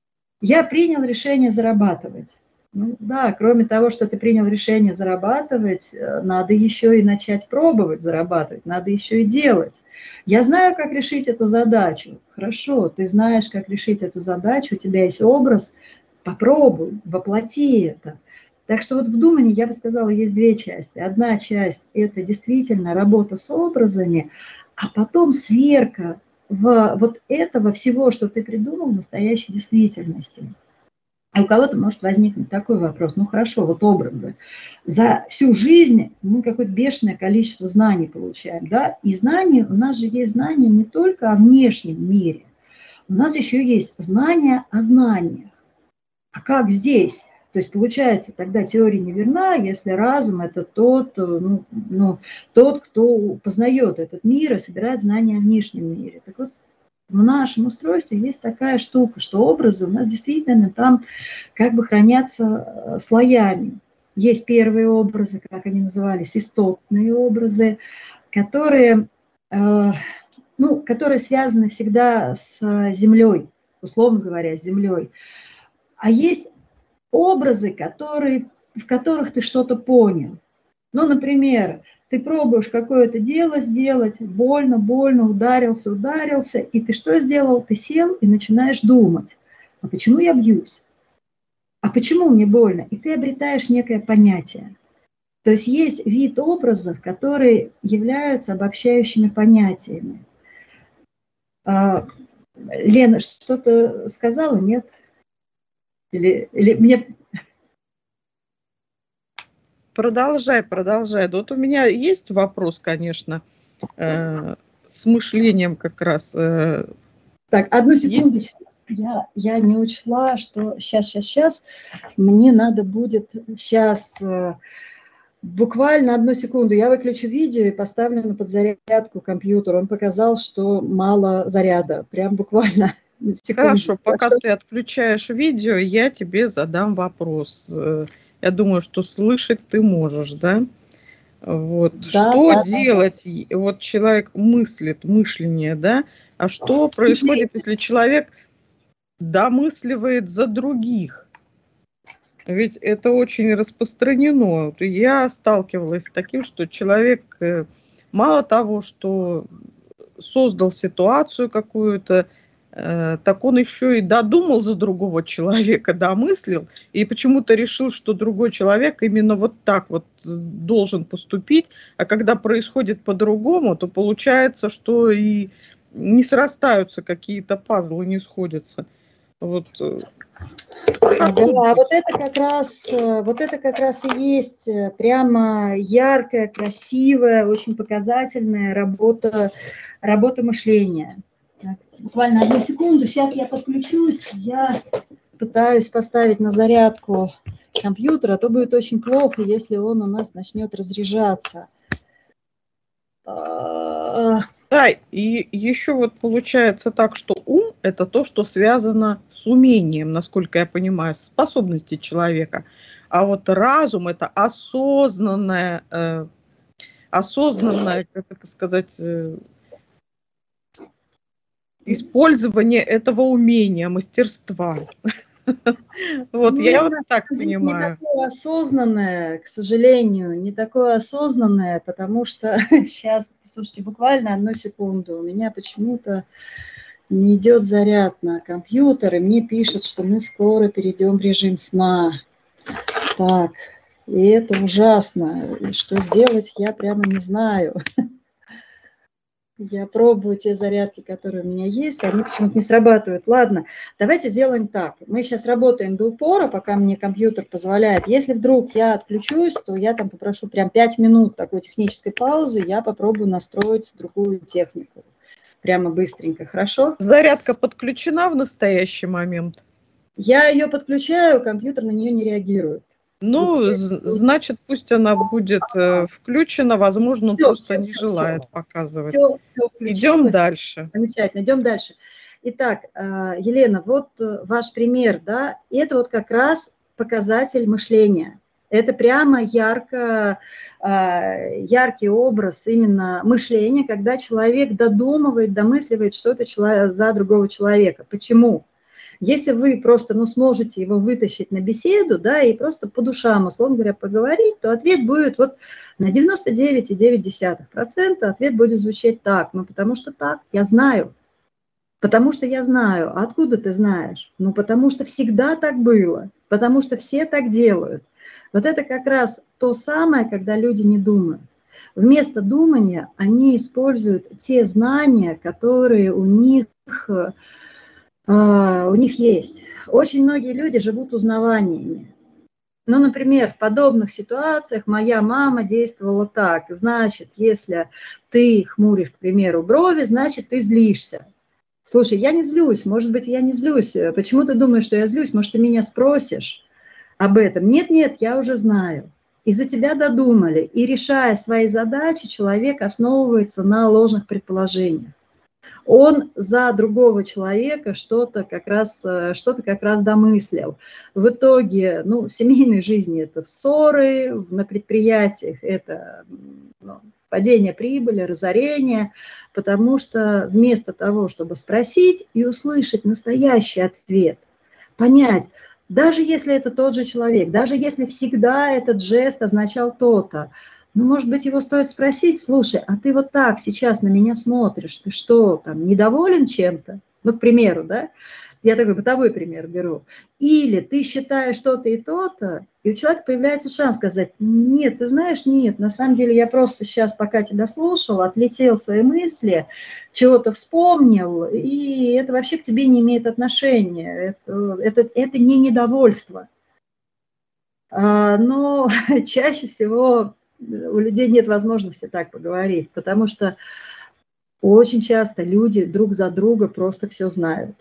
Я принял решение зарабатывать. Ну да, кроме того, что ты принял решение зарабатывать, надо еще и начать пробовать зарабатывать, надо еще и делать. Я знаю, как решить эту задачу. Хорошо, ты знаешь, как решить эту задачу, у тебя есть образ, попробуй, воплоти это. Так что вот в думании, я бы сказала, есть две части. Одна часть – это действительно работа с образами, а потом сверка в вот этого всего, что ты придумал в настоящей действительности. А у кого-то может возникнуть такой вопрос, ну хорошо, вот образы. За всю жизнь мы какое-то бешеное количество знаний получаем, да, и знания, у нас же есть знания не только о внешнем мире, у нас еще есть знания о знаниях. А как здесь? То есть получается, тогда теория неверна, если разум – это тот, ну, ну, тот, кто познает этот мир и собирает знания о внешнем мире. Так вот, в нашем устройстве есть такая штука, что образы у нас действительно там как бы хранятся слоями. Есть первые образы, как они назывались, истотные образы, которые, э, ну, которые связаны всегда с землей, условно говоря, с землей. А есть образы, которые, в которых ты что-то понял. Ну, например, ты пробуешь какое-то дело сделать, больно, больно, ударился, ударился, и ты что сделал? Ты сел и начинаешь думать, а почему я бьюсь? А почему мне больно? И ты обретаешь некое понятие. То есть есть вид образов, которые являются обобщающими понятиями. А, Лена, что-то сказала, нет? Или, или мне... Продолжай, продолжай. Вот у меня есть вопрос, конечно, э, с мышлением как раз. Э, так, одну секундочку. Я, я не учла, что сейчас, сейчас, сейчас мне надо будет сейчас э, буквально одну секунду. Я выключу видео и поставлю на подзарядку компьютер. Он показал, что мало заряда. Прям буквально секунду. Хорошо, пока ты отключаешь видео, я тебе задам вопрос. Я думаю, что слышать ты можешь, да? Вот. Да, что да, делать? Да. Вот человек мыслит, мышление, да? А что происходит, если человек домысливает за других? Ведь это очень распространено. Я сталкивалась с таким, что человек мало того, что создал ситуацию какую-то, так он еще и додумал за другого человека, домыслил, и почему-то решил, что другой человек именно вот так вот должен поступить, а когда происходит по-другому, то получается, что и не срастаются какие-то пазлы, не сходятся. Вот. Да, вот это как раз, вот это как раз и есть прямо яркая, красивая, очень показательная работа, работа мышления. Буквально одну секунду, сейчас я подключусь, я пытаюсь поставить на зарядку компьютер, а то будет очень плохо, если он у нас начнет разряжаться. Да, и еще вот получается так, что ум – это то, что связано с умением, насколько я понимаю, способности человека. А вот разум – это осознанное, э, осознанное, как это сказать, э, использование этого умения, мастерства. Вот Ну, я вот на так самом деле не понимаю. такое осознанное, к сожалению, не такое осознанное, потому что сейчас, слушайте, буквально одну секунду, у меня почему-то не идет заряд на компьютер, и мне пишут, что мы скоро перейдем в режим сна. Так, и это ужасно. И что сделать, я прямо не знаю. Я пробую те зарядки, которые у меня есть, они почему-то не срабатывают. Ладно, давайте сделаем так. Мы сейчас работаем до упора, пока мне компьютер позволяет. Если вдруг я отключусь, то я там попрошу прям пять минут такой технической паузы, я попробую настроить другую технику. Прямо быстренько, хорошо? Зарядка подключена в настоящий момент? Я ее подключаю, компьютер на нее не реагирует. Ну, Вот з- значит, пусть она будет э, включена, возможно, он Все, просто все, не все, желает все. показывать. Все, все Идем включилось. дальше. Замечательно, идем дальше. Итак, э, Елена, вот э, ваш пример, да, это вот как раз показатель мышления. Это прямо ярко, э, яркий образ именно мышления, когда человек додумывает, домысливает что-то чело- за другого человека. Почему? Если вы просто, ну, сможете его вытащить на беседу, да, и просто по душам, условно говоря, поговорить, то ответ будет вот на девяносто девять целых девять десятых процента ответ будет звучать так, ну, потому что так, я знаю. Потому что я знаю. А откуда ты знаешь? Ну, потому что всегда так было. Потому что все так делают. Вот это как раз то самое, когда люди не думают. Вместо думания они используют те знания, которые у них, э, у них есть. Очень многие люди живут узнаваниями. Ну, например, в подобных ситуациях моя мама действовала так. Значит, если ты хмуришь, к примеру, брови, значит, ты злишься. Слушай, я не злюсь, может быть, я не злюсь. Почему ты думаешь, что я злюсь? Может, ты меня спросишь об этом? Нет, нет, я уже знаю. И за тебя додумали. И решая свои задачи, человек основывается на ложных предположениях. Он за другого человека что-то как раз, что-то как раз домыслил. В итоге, ну, в семейной жизни это ссоры, на предприятиях это, ну, падение прибыли, разорение, потому что вместо того, чтобы спросить и услышать настоящий ответ, понять, даже если это тот же человек, даже если всегда этот жест означал то-то, ну, может быть, его стоит спросить: слушай, а ты вот так сейчас на меня смотришь, ты что, там, недоволен чем-то? Ну, к примеру, да? Я такой бытовой пример беру. Или ты считаешь что-то и то-то, и у человека появляется шанс сказать: нет, ты знаешь, нет, на самом деле я просто сейчас, пока тебя слушал, отлетел в свои мысли, чего-то вспомнил, и это вообще к тебе не имеет отношения, это, это, это не недовольство. Но чаще всего у людей нет возможности так поговорить, потому что очень часто люди друг за друга просто все знают.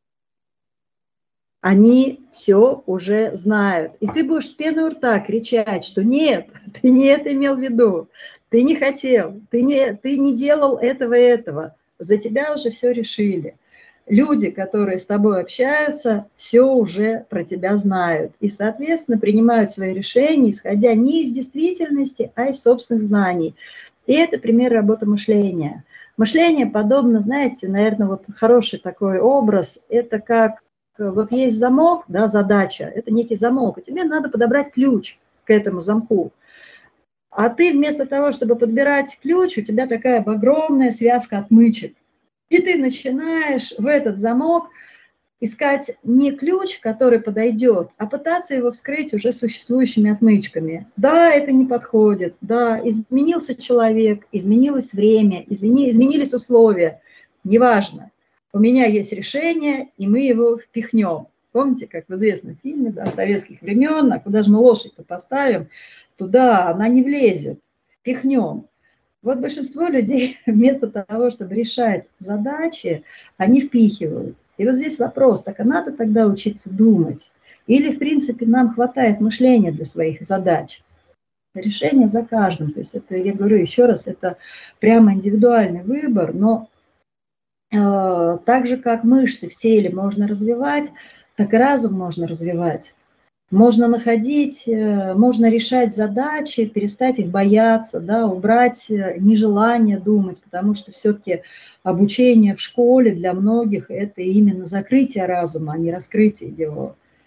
Они все уже знают. И ты будешь с пеной у рта кричать, что нет, ты не это имел в виду, ты не хотел, ты не, ты не делал этого и этого. За тебя уже все решили. Люди, которые с тобой общаются, все уже про тебя знают. И, соответственно, принимают свои решения, исходя не из действительности, а из собственных знаний. И это пример работы мышления. Мышление подобно, знаете, наверное, вот хороший такой образ, это как вот есть замок, да, задача, это некий замок, и тебе надо подобрать ключ к этому замку. А ты вместо того, чтобы подбирать ключ, у тебя такая огромная связка отмычек. И ты начинаешь в этот замок искать не ключ, который подойдет, а пытаться его вскрыть уже существующими отмычками. Да, это не подходит, да, изменился человек, изменилось время, измени, изменились условия, неважно. У меня есть решение, и мы его впихнем. Помните, как в известном фильме, да, советских времен, а куда же мы лошадь-то поставим? Туда она не влезет, впихнем. Вот большинство людей вместо того, чтобы решать задачи, они впихивают. И вот здесь вопрос, так а надо тогда учиться думать? Или, в принципе, нам хватает мышления для своих задач? Решение за каждым. То есть это, я говорю еще раз, это прямо индивидуальный выбор, но э, так же, как мышцы в теле можно развивать, так и разум можно развивать. Можно находить, можно решать задачи, перестать их бояться, да, убрать нежелание думать, потому что все-таки обучение в школе для многих – это именно закрытие разума, а не раскрытие его.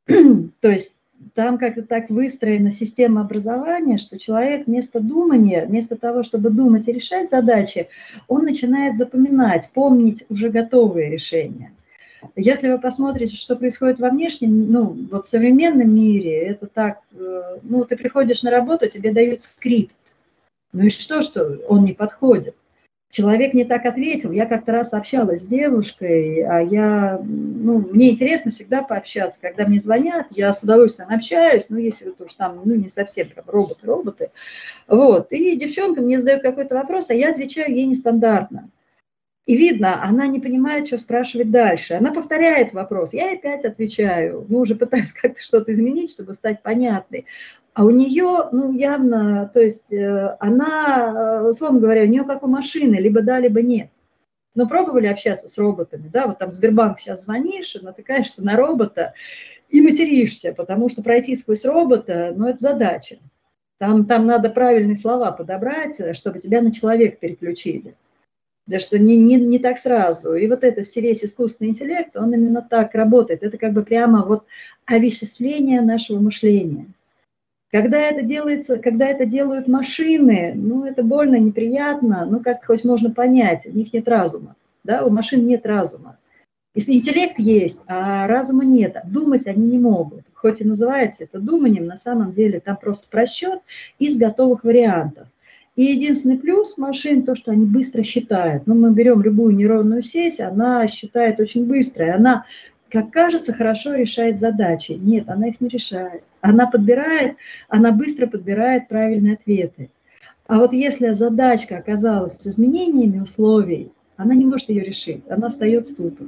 То есть там как-то так выстроена система образования, что человек вместо думания, вместо того, чтобы думать и решать задачи, он начинает запоминать, помнить уже готовые решения. Если вы посмотрите, что происходит во внешнем, ну, вот в современном мире, это так, ну, ты приходишь на работу, тебе дают скрипт. Ну и что, что он не подходит? Человек не так ответил. Я как-то раз общалась с девушкой, а я, ну, мне интересно всегда пообщаться. Когда мне звонят, я с удовольствием общаюсь, ну, если вот уж там, ну, не совсем прям роботы-роботы. Вот. И девчонка мне задает какой-то вопрос, а я отвечаю ей нестандартно. И видно, она не понимает, что спрашивать дальше. Она повторяет вопрос, я опять отвечаю. Ну, уже пытаюсь как-то что-то изменить, чтобы стать понятной. А у нее, ну, явно, то есть она, условно говоря, у нее как у машины, либо да, либо нет. Но пробовали общаться с роботами, да, вот там в Сбербанк сейчас звонишь, натыкаешься на робота и материшься, потому что пройти сквозь робота, ну, это задача. Там, там надо правильные слова подобрать, чтобы тебя на человека переключили. Да, что не, не, не так сразу. И вот это все весь искусственный интеллект, он именно так работает. Это как бы прямо вот овеществление нашего мышления. Когда это делается, когда это делают машины, ну, это больно, неприятно, ну, как-то хоть можно понять, у них нет разума, да, у машин нет разума. Если интеллект есть, а разума нет, думать они не могут. Хоть и называется это думанием, на самом деле там просто просчет из готовых вариантов. И единственный плюс машин, то, что они быстро считают. Ну, мы берем любую нейронную сеть, она считает очень быстро, и она, как кажется, хорошо решает задачи. Нет, она их не решает. Она подбирает, она быстро подбирает правильные ответы. А вот если задачка оказалась с изменениями условий, она не может ее решить, она встает в ступор.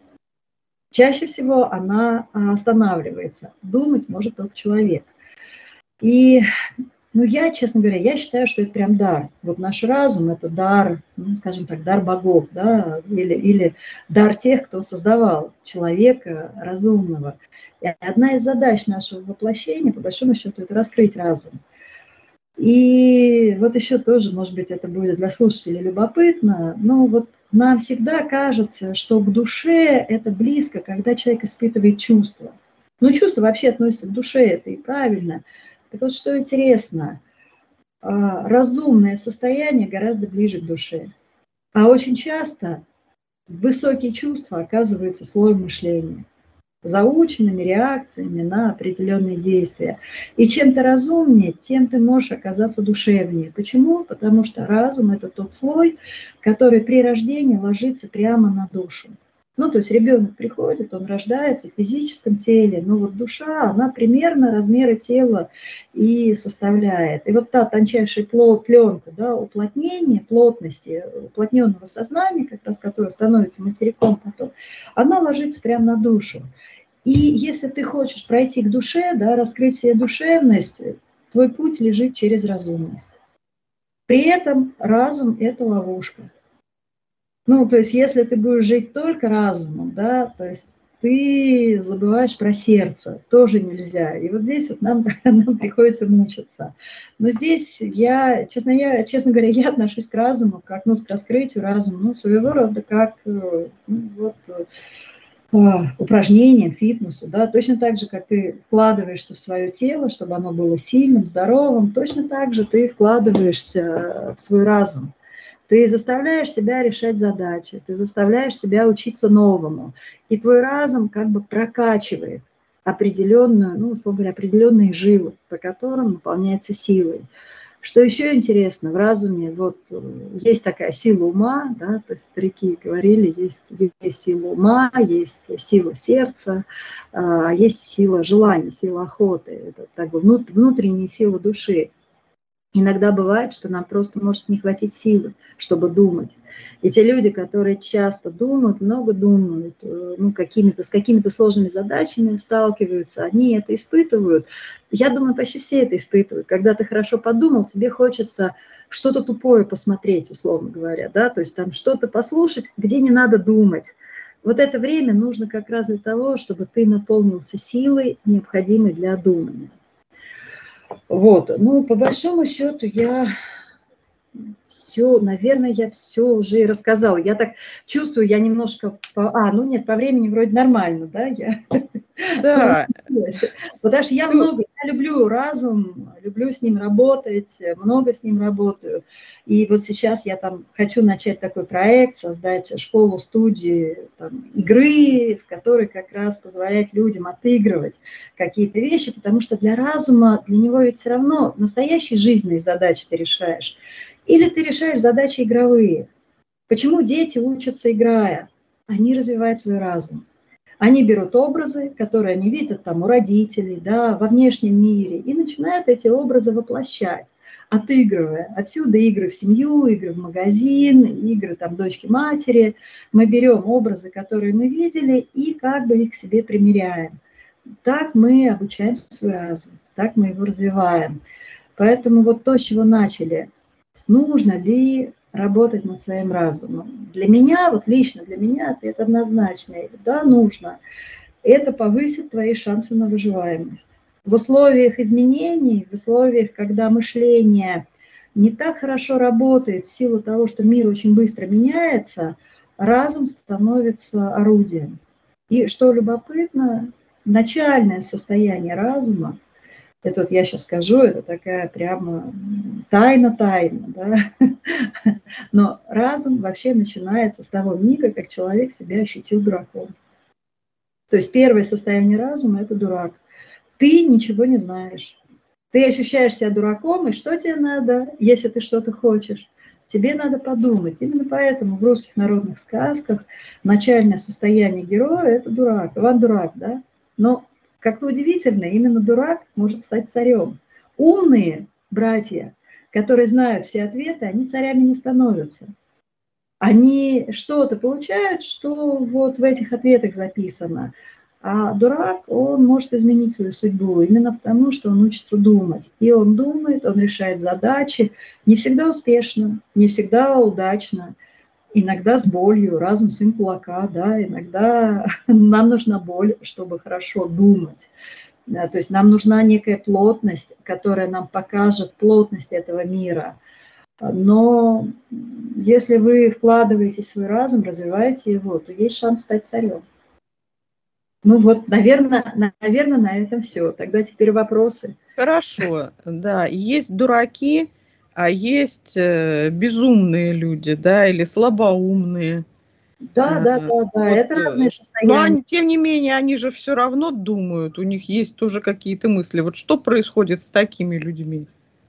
Чаще всего она останавливается. Думать может только человек. И... Ну, я, честно говоря, я считаю, что это прям дар. Вот наш разум – это дар, ну, скажем так, дар богов, да, или, или дар тех, кто создавал человека разумного. И одна из задач нашего воплощения, по большому счету, это раскрыть разум. И вот еще тоже, может быть, это будет для слушателей любопытно, но вот нам всегда кажется, что к душе это близко, когда человек испытывает чувства. Ну, чувства вообще относятся к душе, это и правильно. Так вот, что интересно, разумное состояние гораздо ближе к душе. А очень часто высокие чувства оказываются слоем мышления, заученными реакциями на определенные действия. И чем ты разумнее, тем ты можешь оказаться душевнее. Почему? Потому что разум – это тот слой, который при рождении ложится прямо на душу. Ну, то есть ребенок приходит, он рождается в физическом теле, но вот душа, она примерно размеры тела и составляет. И вот та тончайшая пленка, да, уплотнения, плотности, уплотненного сознания, как раз которое становится материком потом, она ложится прямо на душу. И если ты хочешь пройти к душе, да, раскрыть себе душевность, твой путь лежит через разумность. При этом разум – это ловушка. Ну, то есть, если ты будешь жить только разумом, да, то есть ты забываешь про сердце, тоже нельзя. И вот здесь вот нам, нам приходится мучиться. Но здесь я, честно, я, честно говоря, я отношусь к разуму, как, ну, к раскрытию разума, ну, своего рода как, ну, вот, упражнением, фитнесу, да, точно так же, как ты вкладываешься в свое тело, чтобы оно было сильным, здоровым, точно так же ты вкладываешься в свой разум. Ты заставляешь себя решать задачи, ты заставляешь себя учиться новому. И твой разум как бы прокачивает определенную, ну, условно говоря, определенные жилы, по которым наполняется силой. Что еще интересно, в разуме вот есть такая сила ума, да, то есть старики говорили, есть, есть сила ума, есть сила сердца, есть сила желания, сила охоты, это так бы внутренняя сила души. Иногда бывает, что нам просто может не хватить силы, чтобы думать. И те люди, которые часто думают, много думают, ну, какими-то, с какими-то сложными задачами сталкиваются, они это испытывают. Я думаю, почти все это испытывают. Когда ты хорошо подумал, тебе хочется что-то тупое посмотреть, условно говоря, да, то есть там что-то послушать, где не надо думать. Вот это время нужно как раз для того, чтобы ты наполнился силой, необходимой для думания. Вот, ну, по большому счету, я все, наверное, я все уже и рассказала. Я так чувствую, я немножко, по... а, ну нет, по времени вроде нормально, да, я Да. Потому что я много, я люблю разум, люблю с ним работать, много с ним работаю. И вот сейчас я там хочу начать такой проект, создать школу-студию игры, в которой как раз позволять людям отыгрывать какие-то вещи, потому что для разума, для него ведь все равно настоящие жизненные задачи ты решаешь. Или ты решаешь задачи игровые. Почему дети учатся, играя? Они развивают свой разум. Они берут образы, которые они видят там у родителей, да, во внешнем мире, и начинают эти образы воплощать, отыгрывая. Отсюда игры в семью, игры в магазин, игры там дочки-матери. Мы берем образы, которые мы видели, и как бы их к себе примеряем. Так мы обучаем свой разум, так мы его развиваем. Поэтому вот то, с чего начали, нужно ли работать над своим разумом. Для меня, вот лично для меня, ответ однозначный. Да, нужно. Это повысит твои шансы на выживаемость. В условиях изменений, в условиях, когда мышление не так хорошо работает в силу того, что мир очень быстро меняется, разум становится орудием. И что любопытно, начальное состояние разума, это вот я сейчас скажу, это такая прямо тайна-тайна, да? Но разум вообще начинается с того мига, как человек себя ощутил дураком. То есть первое состояние разума – это дурак. Ты ничего не знаешь. Ты ощущаешь себя дураком, и что тебе надо, если ты что-то хочешь? Тебе надо подумать. Именно поэтому в русских народных сказках начальное состояние героя – это дурак. Иван дурак, да? Но как-то удивительно, именно дурак может стать царем. Умные братья, которые знают все ответы, они царями не становятся. Они что-то получают, что вот в этих ответах записано. А дурак, он может изменить свою судьбу именно потому, что он учится думать. И он думает, он решает задачи, не всегда успешно, не всегда удачно. Иногда с болью, разум сын кулака, да, иногда нам нужна боль, чтобы хорошо думать. То есть нам нужна некая плотность, которая нам покажет плотность этого мира. Но если вы вкладываете в свой разум, развиваете его, то есть шанс стать царем. Ну вот, наверное, наверное, на этом все. Тогда теперь вопросы. Хорошо, да, есть дураки, а есть э, безумные люди, да, или слабоумные. Да, да, да, да, Вот, это разные состояния. Но они, тем не менее, они же все равно думают, у них есть тоже какие-то мысли. Вот что происходит с такими людьми?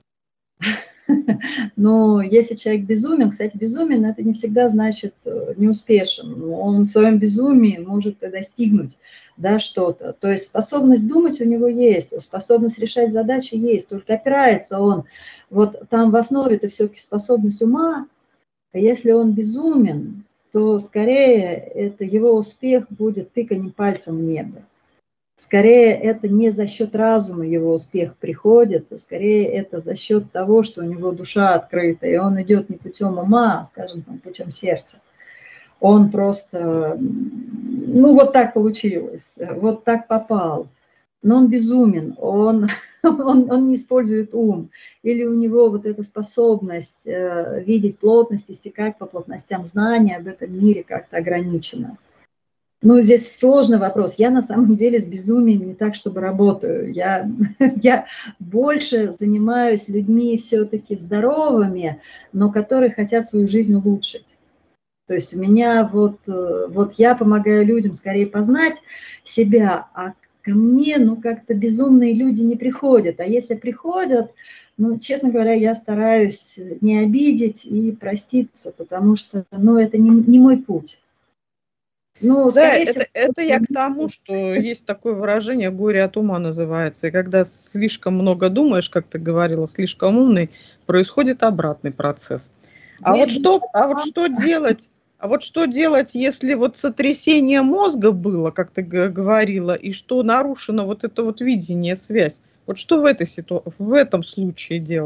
Но если человек безумен, кстати, безумен, это не всегда значит неуспешен. Он в своем безумии может достигнуть, да, что-то. То есть способность думать у него есть, способность решать задачи есть, только опирается он. Вот там в основе это все-таки способность ума. А если он безумен, то скорее это его успех будет тыканьем пальцем в небо. Скорее это не за счет разума его успех приходит, а скорее это за счет того, что у него душа открыта, и он идет не путем ума, а, скажем, там, путем сердца. Он просто, ну вот так получилось, вот так попал. Но он безумен, он, он, он не использует ум. Или у него вот эта способность э, видеть плотность, истекать по плотностям знания об этом мире как-то ограничена. Ну, здесь сложный вопрос. Я на самом деле с безумием не так, чтобы работаю. Я, я больше занимаюсь людьми все-таки здоровыми, но которые хотят свою жизнь улучшить. То есть у меня вот, вот я помогаю людям скорее познать себя, а ко мне, ну, как-то безумные люди не приходят. А если приходят, ну, честно говоря, я стараюсь не обидеть и проститься, потому что, ну, это не, не мой путь. Ну, да, это, всего, это я к тому, что есть такое выражение «горе от ума» называется. И когда слишком много думаешь, как ты говорила, слишком умный, происходит обратный процесс. А вот, что, а вот что делать? А вот что делать, если вот сотрясение мозга было, как ты говорила, и что нарушено вот это вот видение, связь? Вот что в, этой ситу... в этом случае делать?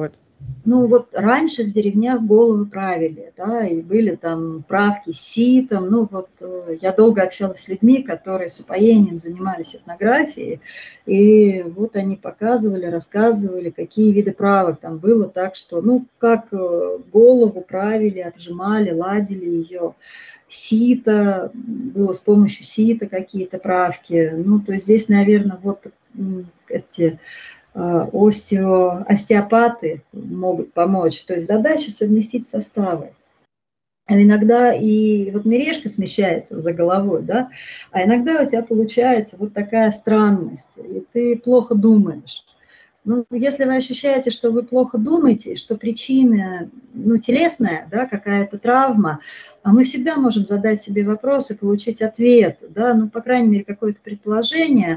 Ну вот раньше в деревнях головы правили, да, и были там правки с ситом. Ну вот э, я долго общалась с людьми, которые с упоением занимались этнографией, и вот они показывали, рассказывали, какие виды правок там было, так что, ну, как э, голову правили, отжимали, ладили ее. Сито, было с помощью сита какие-то правки. Ну, то есть здесь, наверное, вот м, эти остео, остеопаты могут помочь. То есть задача совместить составы. А иногда и вот мережка смещается за головой, да, а иногда у тебя получается вот такая странность, и ты плохо думаешь. Ну, если вы ощущаете, что вы плохо думаете, что причина, ну, телесная, да, какая-то травма, мы всегда можем задать себе вопрос и получить ответ, да, ну, по крайней мере, какое-то предположение.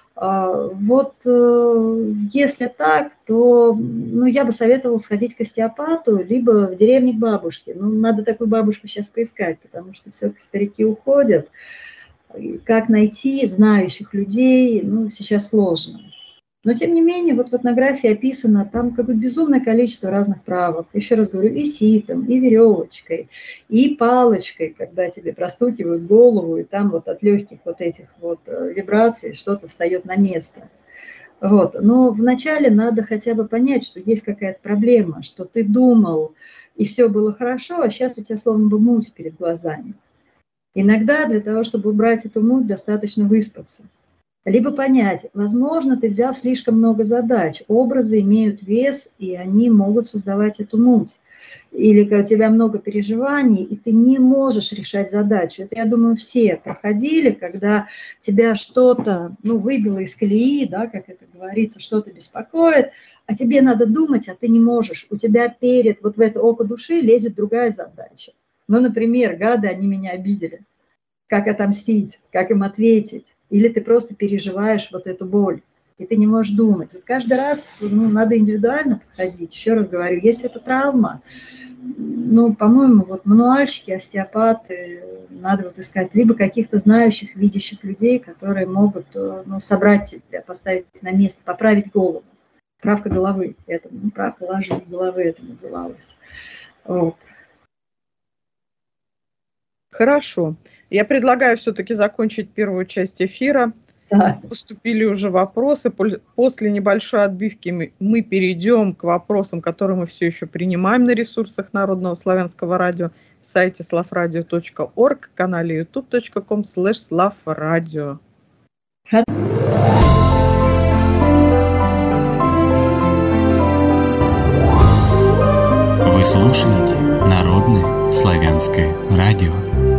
Вот если так, то ну, я бы советовала сходить к остеопату, либо в деревне к бабушке. Ну, надо такую бабушку сейчас поискать, потому что все-таки старики уходят. Как найти знающих людей, ну, сейчас сложно. Но, тем не менее, вот в этнографии описано там как бы безумное количество разных правок. Еще раз говорю, и ситом, и веревочкой, и палочкой, когда тебе простукивают голову, и там вот от легких вот этих вот вибраций что-то встает на место. Вот. Но вначале надо хотя бы понять, что есть какая-то проблема, что ты думал, и все было хорошо, а сейчас у тебя словно бы муть перед глазами. Иногда для того, чтобы убрать эту муть, достаточно выспаться. Либо понять, возможно, ты взял слишком много задач, образы имеют вес, и они могут создавать эту муть. Или у тебя много переживаний, и ты не можешь решать задачу. Это, я думаю, все проходили, когда тебя что-то, ну, выбило из колеи, да, как это говорится, что-то беспокоит, а тебе надо думать, а ты не можешь. У тебя перед, вот в это око души лезет другая задача. Ну, например, гады, они меня обидели. Как отомстить, как им ответить. Или ты просто переживаешь вот эту боль, и ты не можешь думать. Вот каждый раз ну, надо индивидуально подходить. Еще раз говорю, если это травма, ну, по-моему, вот мануальщики, остеопаты, надо вот искать либо каких-то знающих, видящих людей, которые могут ну, собрать тебя, поставить на место, поправить голову. Правка головы, это, ну, правка лажения головы это называлось. Вот. Хорошо. Я предлагаю все-таки закончить первую часть эфира. Да. Поступили уже вопросы. После небольшой отбивки мы перейдем к вопросам, которые мы все еще принимаем на ресурсах Народного славянского радио, сайте славрадио точка орг, канале ютуб точка ком слэш славрадио. Вы слушаете Народное славянское радио.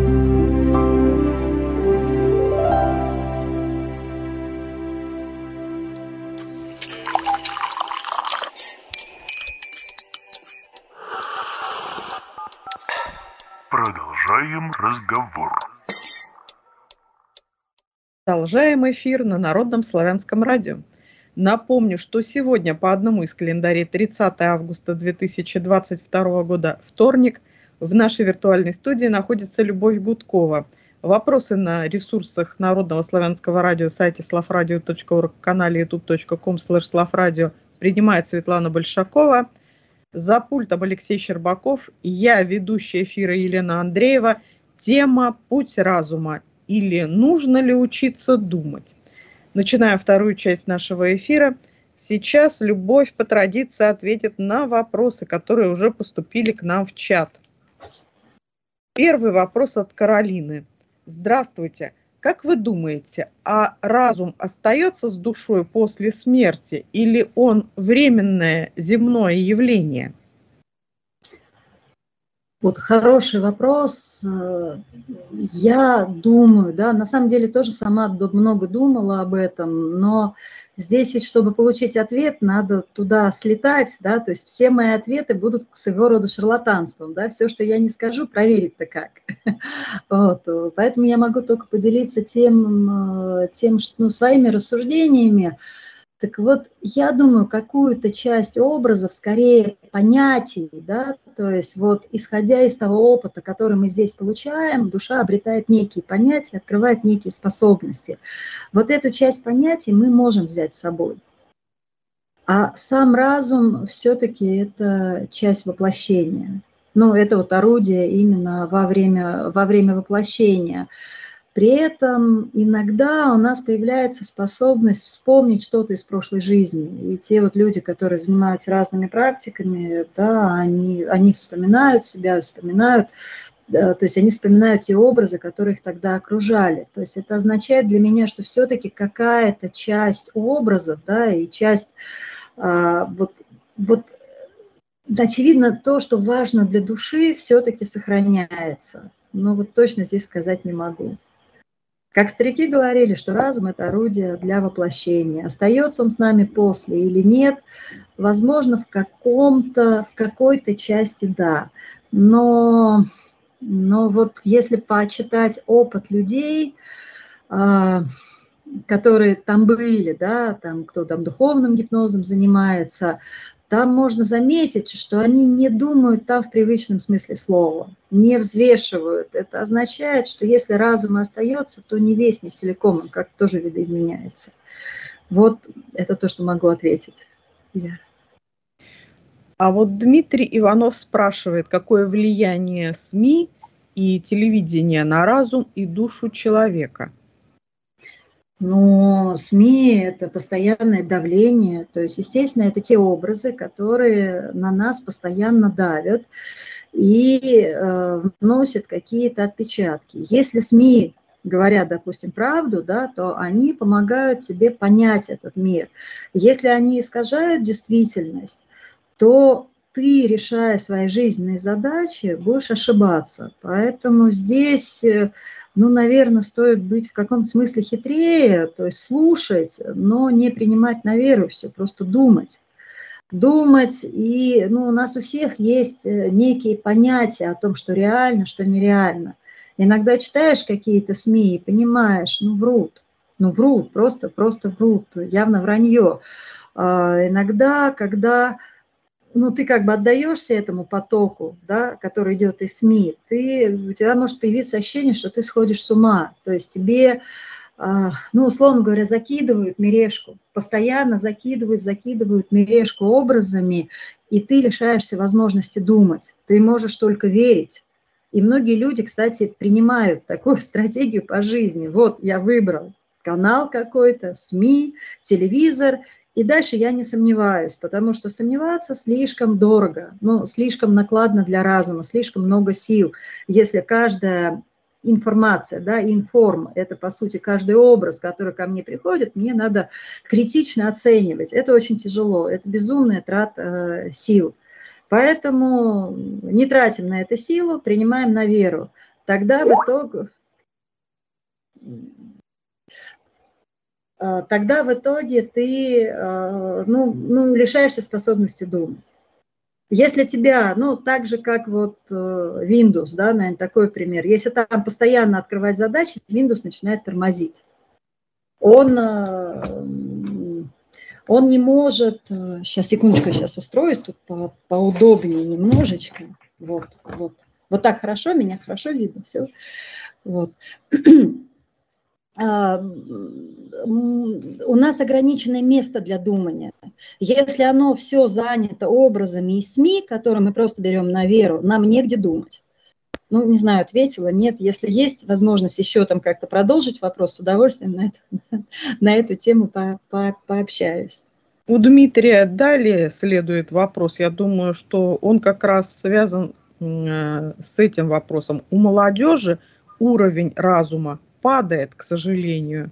Продолжаем разговор. Продолжаем эфир на Народном славянском радио. Напомню, что сегодня по одному из календарей тридцатое августа две тысячи двадцать второго года, вторник, в нашей виртуальной студии находится Любовь Гудкова. Вопросы на ресурсах Народного славянского радио, сайте славрадио точка орг, канале ютуб точка ком слэш славрадио принимает Светлана Большакова. За пультом Алексей Щербаков, и я, ведущая эфира Елена Андреева. Тема «Путь разума» или «Нужно ли учиться думать?». Начинаем вторую часть нашего эфира. Сейчас Любовь по традиции ответит на вопросы, которые уже поступили к нам в чат. Первый вопрос от Каролины. Здравствуйте. Как вы думаете, а разум остается с душой после смерти или он временное земное явление? Вот хороший вопрос. Я думаю, да, на самом деле тоже сама много думала об этом, но здесь ведь, чтобы получить ответ, надо туда слетать, да, то есть все мои ответы будут своего рода шарлатанством, да, все, что я не скажу, проверить-то как. Вот, поэтому я могу только поделиться тем, тем что, ну, своими рассуждениями. Так вот, я думаю, какую-то часть образов, скорее понятий, да, то есть вот исходя из того опыта, который мы здесь получаем, душа обретает некие понятия, открывает некие способности. Вот эту часть понятий мы можем взять с собой. А сам разум все-таки это часть воплощения. Ну, это вот орудие именно во время, во время воплощения. При этом иногда у нас появляется способность вспомнить что-то из прошлой жизни. И те вот люди, которые занимаются разными практиками, да, они, они вспоминают себя, вспоминают, да, то есть они вспоминают те образы, которые их тогда окружали. То есть это означает для меня, что все-таки какая-то часть образов, да, и часть а, вот, вот очевидно, то, что важно для души, все-таки сохраняется. Но вот точно здесь сказать не могу. Как старики говорили, что разум – это орудие для воплощения. Остается он с нами после или нет, возможно, в каком-то, в какой-то части да. Но, но вот если почитать опыт людей, которые там были, да, там, кто там духовным гипнозом занимается, там можно заметить, что они не думают там в привычном смысле слова, не взвешивают. Это означает, что если разум остается, то не весь, не целиком, он как-то тоже видоизменяется. Вот это то, что могу ответить я. А вот Дмитрий Иванов спрашивает, какое влияние СМИ и телевидение на разум и душу человека? Но СМИ – это постоянное давление, то есть, естественно, это те образы, которые на нас постоянно давят и э, вносят какие-то отпечатки. Если СМИ говорят, допустим, правду, да, то они помогают тебе понять этот мир. Если они искажают действительность, то ты, решая свои жизненные задачи, будешь ошибаться. Поэтому здесь, ну, наверное, стоит быть в каком-то смысле хитрее, то есть слушать, но не принимать на веру все, просто думать. Думать, и ну, у нас у всех есть некие понятия о том, что реально, что нереально. Иногда читаешь какие-то СМИ и понимаешь, ну, врут, ну, врут, просто, просто врут, явно вранье. А иногда, когда... ну, ты как бы отдаешься этому потоку, да, который идет из СМИ, ты, у тебя может появиться ощущение, что ты сходишь с ума. То есть тебе, ну, условно говоря, закидывают мережку, постоянно закидывают, закидывают мережку образами, и ты лишаешься возможности думать. Ты можешь только верить. И многие люди, кстати, принимают такую стратегию по жизни. Вот я выбрал канал какой-то, СМИ, телевизор, и дальше я не сомневаюсь, потому что сомневаться слишком дорого, ну, слишком накладно для разума, слишком много сил. Если каждая информация, да, информ, это, по сути, каждый образ, который ко мне приходит, мне надо критично оценивать. Это очень тяжело, это безумная трата э, сил. Поэтому не тратим на это силу, принимаем на веру. Тогда в итоге... тогда в итоге ты ну, ну, лишаешься способности думать. Если тебя, ну, так же, как вот Windows, да, наверное, такой пример, если там постоянно открывать задачи, Windows начинает тормозить. Он, он не может, сейчас, секундочку, сейчас устроюсь тут по, поудобнее немножечко, вот, вот, вот так хорошо, меня хорошо видно, все, вот. У нас ограниченное место для думания. Если оно все занято образами и СМИ, которые мы просто берем на веру, нам негде думать. Ну, не знаю, ответила, нет. Если есть возможность еще там как-то продолжить вопрос, с удовольствием на эту, на эту тему по, по, пообщаюсь. У Дмитрия далее следует вопрос. Я думаю, что он как раз связан с этим вопросом. У молодежи уровень разума падает, к сожалению.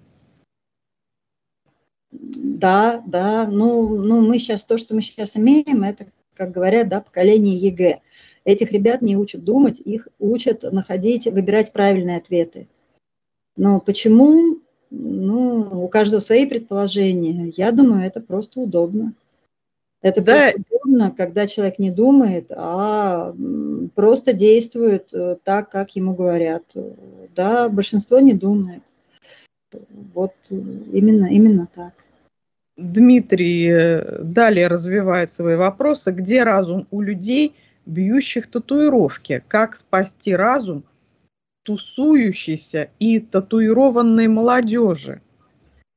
Да, да. Ну, ну, мы сейчас, то, что мы сейчас имеем, это, как говорят, да, поколение ЕГЭ. Этих ребят не учат думать, их учат находить, выбирать правильные ответы. Но почему? Ну, у каждого свои предположения. Я думаю, это просто удобно. Это да. Просто удобно, когда человек не думает, а просто действует так, как ему говорят. Да, большинство не думает. Вот именно, именно так. Дмитрий далее развивает свои вопросы. Где разум у людей, бьющих татуировки? Как спасти разум тусующейся и татуированной молодежи?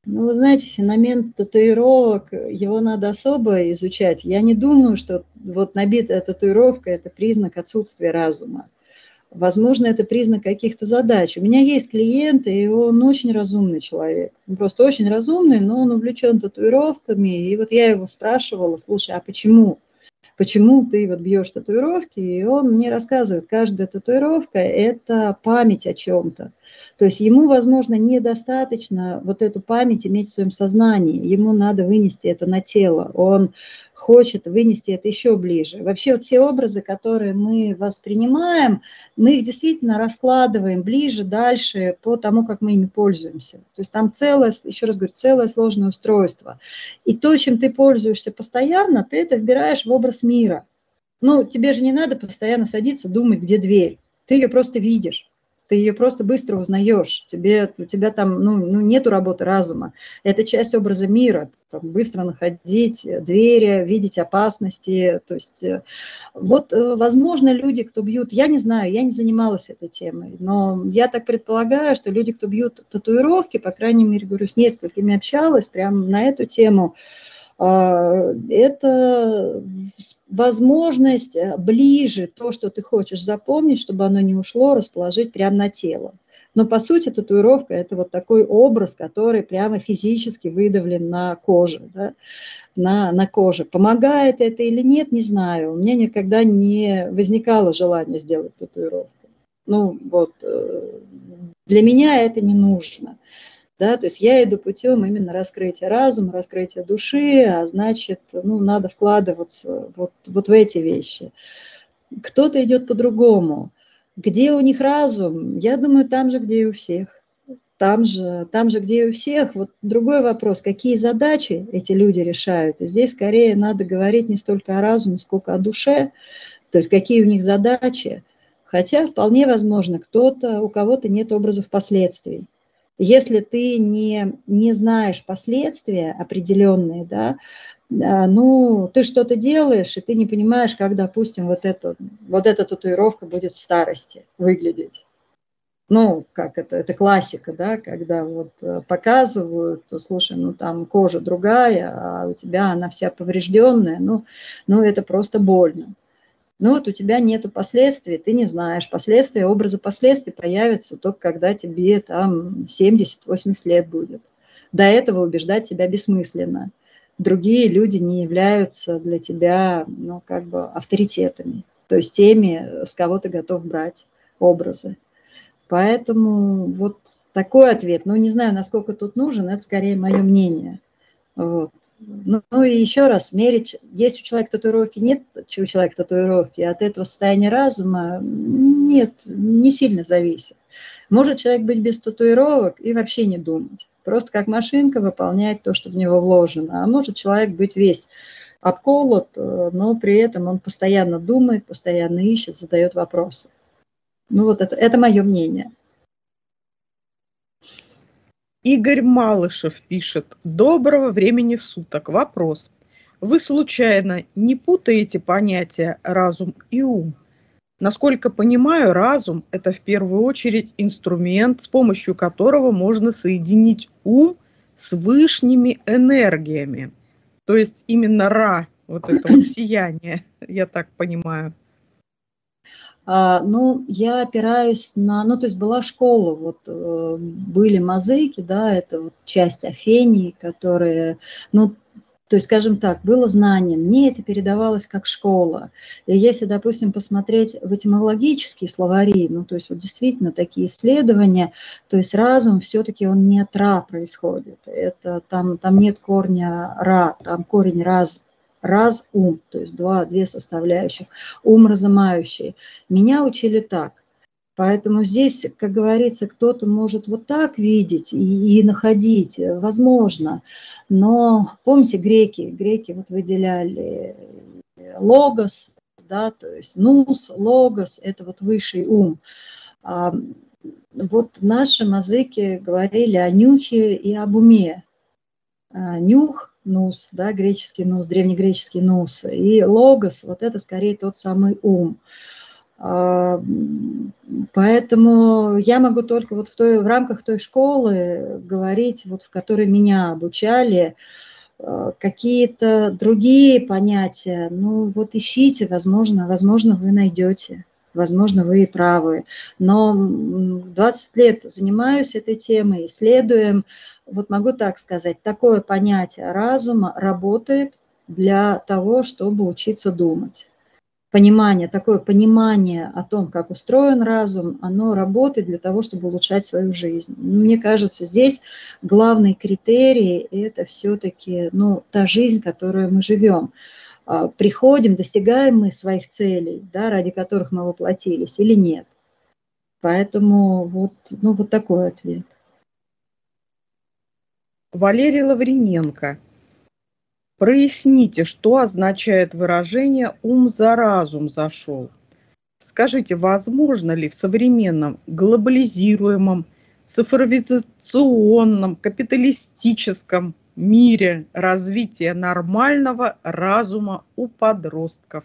Ну, вы знаете, феномен татуировок, его надо особо изучать. Я не думаю, что вот набитая татуировка – это признак отсутствия разума. Возможно, это признак каких-то задач. У меня есть клиент, и он очень разумный человек. Он просто очень разумный, но он увлечен татуировками. И вот я его спрашивала: слушай, а почему? Почему ты вот бьешь татуировки? И он мне рассказывает, каждая татуировка – это память о чем-то. То есть ему, возможно, недостаточно вот эту память иметь в своем сознании. Ему надо вынести это на тело. Он хочет вынести это еще ближе. Вообще вот все образы, которые мы воспринимаем, мы их действительно раскладываем ближе, дальше по тому, как мы ими пользуемся. То есть там целое, еще раз говорю, целое сложное устройство. И то, чем ты пользуешься постоянно, ты это вбираешь в образ мира. Ну, тебе же не надо постоянно садиться, думать, где дверь. Ты ее просто видишь. Ты ее просто быстро узнаешь. Тебе, у тебя там ну, ну, нету работы разума. Это часть образа мира. Там, быстро находить двери, видеть опасности. То есть, вот, возможно, люди, кто бьют, я не знаю, я не занималась этой темой, но я так предполагаю, что люди, кто бьют татуировки, по крайней мере, говорю, с несколькими общалась прямо на эту тему, это возможность ближе то, что ты хочешь запомнить, чтобы оно не ушло, расположить прямо на тело. Но по сути татуировка – это вот такой образ, который прямо физически выдавлен на коже, да, на, на коже. Помогает это или нет, не знаю. У меня никогда не возникало желания сделать татуировку. Ну вот, для меня это не нужно. Да, то есть я иду путем именно раскрытия разума, раскрытия души, а значит, ну, надо вкладываться вот, вот в эти вещи. Кто-то идет по-другому. Где у них разум? Я думаю, там же, где и у всех. Там же, там же, где и у всех. Вот другой вопрос, какие задачи эти люди решают. И здесь скорее надо говорить не столько о разуме, сколько о душе, то есть какие у них задачи. Хотя вполне возможно, кто-то, у кого-то нет образов последствий. Если ты не, не знаешь последствия определенные, да, ну, ты что-то делаешь, и ты не понимаешь, как, допустим, вот, это, вот эта татуировка будет в старости выглядеть. Ну, как это, это классика, да, когда вот показывают, то, слушай, ну, там кожа другая, а у тебя она вся поврежденная, ну, ну это просто больно. Ну вот у тебя нету последствий, ты не знаешь. Последствия, образы последствий появятся только когда тебе там семьдесят-восемьдесят лет будет. До этого убеждать тебя бессмысленно. Другие люди не являются для тебя, ну, как бы авторитетами. То есть теми, с кого ты готов брать образы. Поэтому вот такой ответ. Ну, не знаю, насколько тут нужен, это скорее мое мнение. Вот. Ну, ну и еще раз, мерить, есть у человека татуировки, нет у человека татуировки, от этого состояния разума нет, не сильно зависит. Может человек быть без татуировок и вообще не думать, просто как машинка выполнять то, что в него вложено, а может человек быть весь обколот, но при этом он постоянно думает, постоянно ищет, задает вопросы. Ну вот это, это мое мнение. Игорь Малышев пишет: доброго времени суток. Вопрос. Вы случайно не путаете понятия разум и ум? Насколько понимаю, разум – это в первую очередь инструмент, с помощью которого можно соединить ум с высшими энергиями. То есть именно Ра, вот это вот сияние, я так понимаю. А, ну, я опираюсь на, ну, то есть была школа, вот э, были мозаики, да, это вот часть Афении, которые, ну, то есть, скажем так, было знание, мне это передавалось как школа. И если, допустим, посмотреть в этимологические словари, ну, то есть вот действительно такие исследования, то есть разум все-таки он не от Ра происходит, это там, там нет корня Ра, там корень раз. Раз-ум, то есть два, две составляющих, ум разумающий. Меня учили так. Поэтому здесь, как говорится, кто-то может вот так видеть и, и находить, возможно. Но помните, греки, греки вот выделяли логос, да, то есть нус, логос, это вот высший ум. А вот наши мозаики говорили о нюхе и об уме. Нюх, нус, да, греческий нус, древнегреческий нус, и логос, вот это скорее тот самый ум. Поэтому я могу только вот в, той, в рамках той школы говорить, вот, в которой меня обучали, какие-то другие понятия, ну вот ищите, возможно, возможно, вы найдете, возможно, вы и правы. Но двадцать лет занимаюсь этой темой, исследуем, вот могу так сказать, такое понятие разума работает для того, чтобы учиться думать. Понимание, такое понимание о том, как устроен разум, оно работает для того, чтобы улучшать свою жизнь. Мне кажется, здесь главный критерий – это все-таки ну, та жизнь, которую мы живем. Приходим, достигаем мы своих целей, да, ради которых мы воплотились, или нет. Поэтому вот, ну, вот такой ответ. Валерий Лавриненко. Проясните, что означает выражение «ум за разум зашел». Скажите, возможно ли в современном глобализируемом, цифровизационном, капиталистическом мире развитие нормального разума у подростков?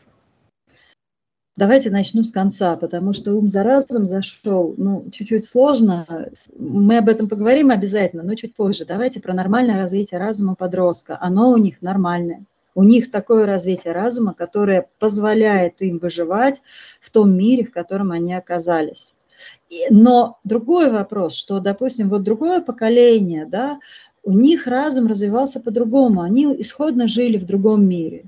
Давайте начну с конца, потому что ум за разум зашел, ну, чуть-чуть сложно. Мы об этом поговорим обязательно, но чуть позже. Давайте про нормальное развитие разума подростка. Оно у них нормальное. У них такое развитие разума, которое позволяет им выживать в том мире, в котором они оказались. Но другой вопрос, что, допустим, вот другое поколение, да, у них разум развивался по-другому. Они исходно жили в другом мире.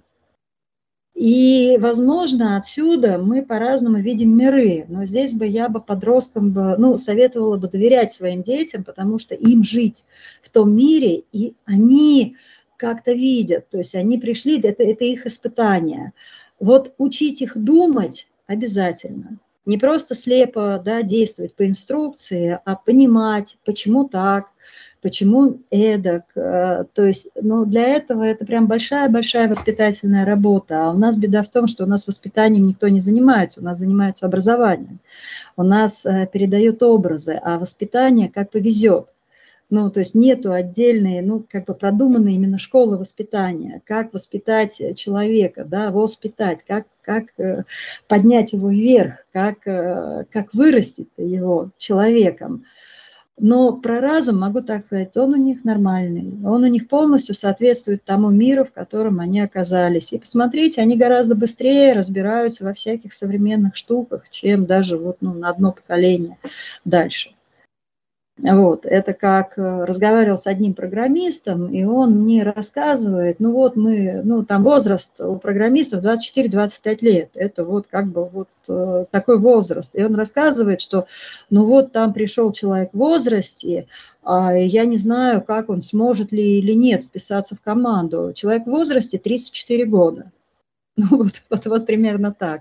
И, возможно, отсюда мы по-разному видим миры. Но здесь бы я бы подросткам бы, ну, советовала бы доверять своим детям, потому что им жить в том мире, и они как-то видят, то есть они пришли, это, это их испытание. Вот учить их думать обязательно. Не просто слепо, да, действовать по инструкции, а понимать, почему так, почему эдак. То есть, ну, для этого это прям большая-большая воспитательная работа. А у нас беда в том, что у нас воспитанием никто не занимается, у нас занимаются образованием. У нас передают образы, а воспитание как повезет. Ну, то есть нету отдельной, ну, как бы продуманной именно школы воспитания, как воспитать человека, да, воспитать, как, как поднять его вверх, как, как вырастить его человеком. Но про разум могу так сказать, он у них нормальный, он у них полностью соответствует тому миру, в котором они оказались. И посмотрите, они гораздо быстрее разбираются во всяких современных штуках, чем даже вот, ну, на одно поколение дальше. Вот, это как разговаривал с одним программистом, и он мне рассказывает, ну вот мы, ну там возраст у программистов двадцать четыре — двадцать пять лет, это вот как бы вот э, такой возраст. И он рассказывает, что ну вот там пришел человек в возрасте, а я не знаю, как он сможет ли или нет вписаться в команду. Человек в возрасте тридцать четыре года. Ну вот, вот, вот примерно так.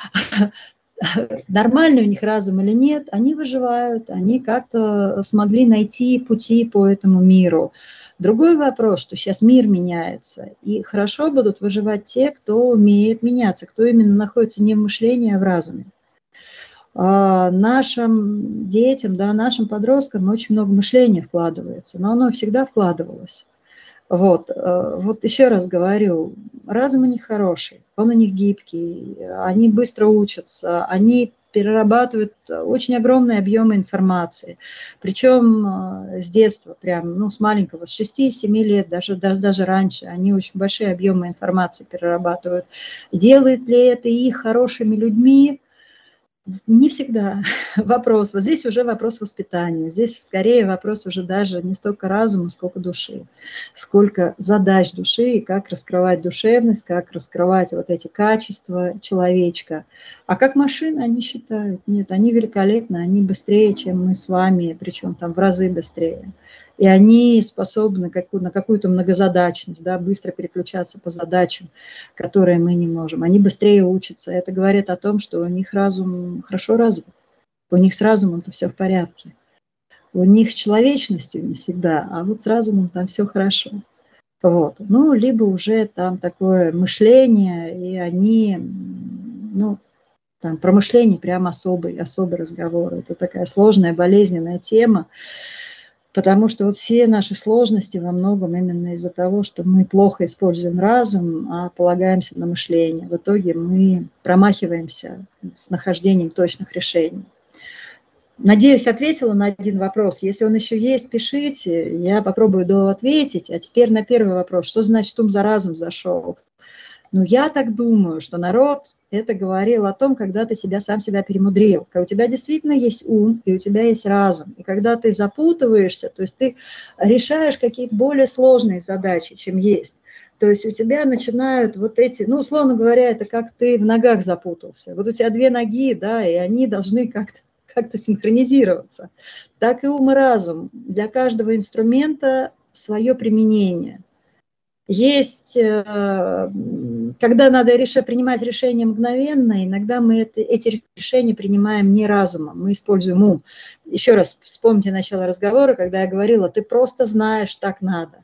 Нормальный у них разум или нет, они выживают, они как-то смогли найти пути по этому миру. Другой вопрос, что сейчас мир меняется, и хорошо будут выживать те, кто умеет меняться, кто именно находится не в мышлении, а в разуме. А нашим детям, да, нашим подросткам очень много мышления вкладывается, но оно всегда вкладывалось. Вот, вот еще раз говорю, разум у них хороший, он у них гибкий, они быстро учатся, они перерабатывают очень огромные объемы информации, причем с детства, прям, ну, с маленького, с шести-семи лет, даже, даже, даже раньше, они очень большие объемы информации перерабатывают. Делает ли это их хорошими людьми? Не всегда. Вопрос. Вот здесь уже вопрос воспитания. Здесь скорее вопрос уже даже не столько разума, сколько души. Сколько задач души, и как раскрывать душевность, как раскрывать вот эти качества человечка. А как машины они считают? Нет, они великолепны, они быстрее, чем мы с вами, причем там в разы быстрее. И они способны на какую-то многозадачность, да, быстро переключаться по задачам, которые мы не можем. Они быстрее учатся. Это говорит о том, что у них разум хорошо развит. У них с разумом-то все в порядке. У них с человечностью не всегда, а вот с разумом там все хорошо. Вот. Ну, либо уже там такое мышление, и они, ну, там про мышление прям особый, особый разговор. Это такая сложная, болезненная тема. Потому что вот все наши сложности во многом именно из-за того, что мы плохо используем разум, а полагаемся на мышление. В итоге мы промахиваемся с нахождением точных решений. Надеюсь, ответила на один вопрос. Если он еще есть, пишите, я попробую доответить. А теперь на первый вопрос. Что значит ум за разум зашел? Ну, я так думаю, что народ это говорил о том, когда ты себя сам себя перемудрил. Когда у тебя действительно есть ум, и у тебя есть разум. И когда ты запутываешься, то есть ты решаешь какие-то более сложные задачи, чем есть. То есть у тебя начинают вот эти, ну, условно говоря, это как ты в ногах запутался. Вот у тебя две ноги, да, и они должны как-то как-то синхронизироваться. Так и ум и разум. Для каждого инструмента свое применение. Есть, когда надо решать, принимать решения мгновенно, иногда мы это, эти решения принимаем не разумом, мы используем ум. Еще раз вспомните начало разговора, когда я говорила, ты просто знаешь, так надо.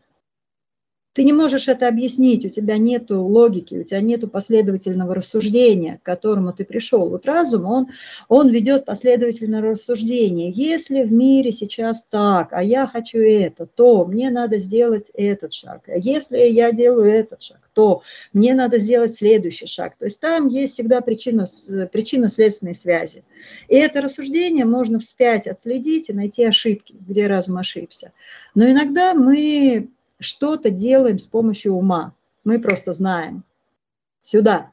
Ты не можешь это объяснить, у тебя нет логики, у тебя нет последовательного рассуждения, к которому ты пришел. Вот разум, он, он ведет последовательное рассуждение. Если в мире сейчас так, а я хочу это, то мне надо сделать этот шаг. А если я делаю этот шаг, то мне надо сделать следующий шаг. То есть там есть всегда причина, причинно-следственные связи. И это рассуждение можно вспять отследить и найти ошибки, где разум ошибся. Но иногда мы что-то делаем с помощью ума. Мы просто знаем. Сюда.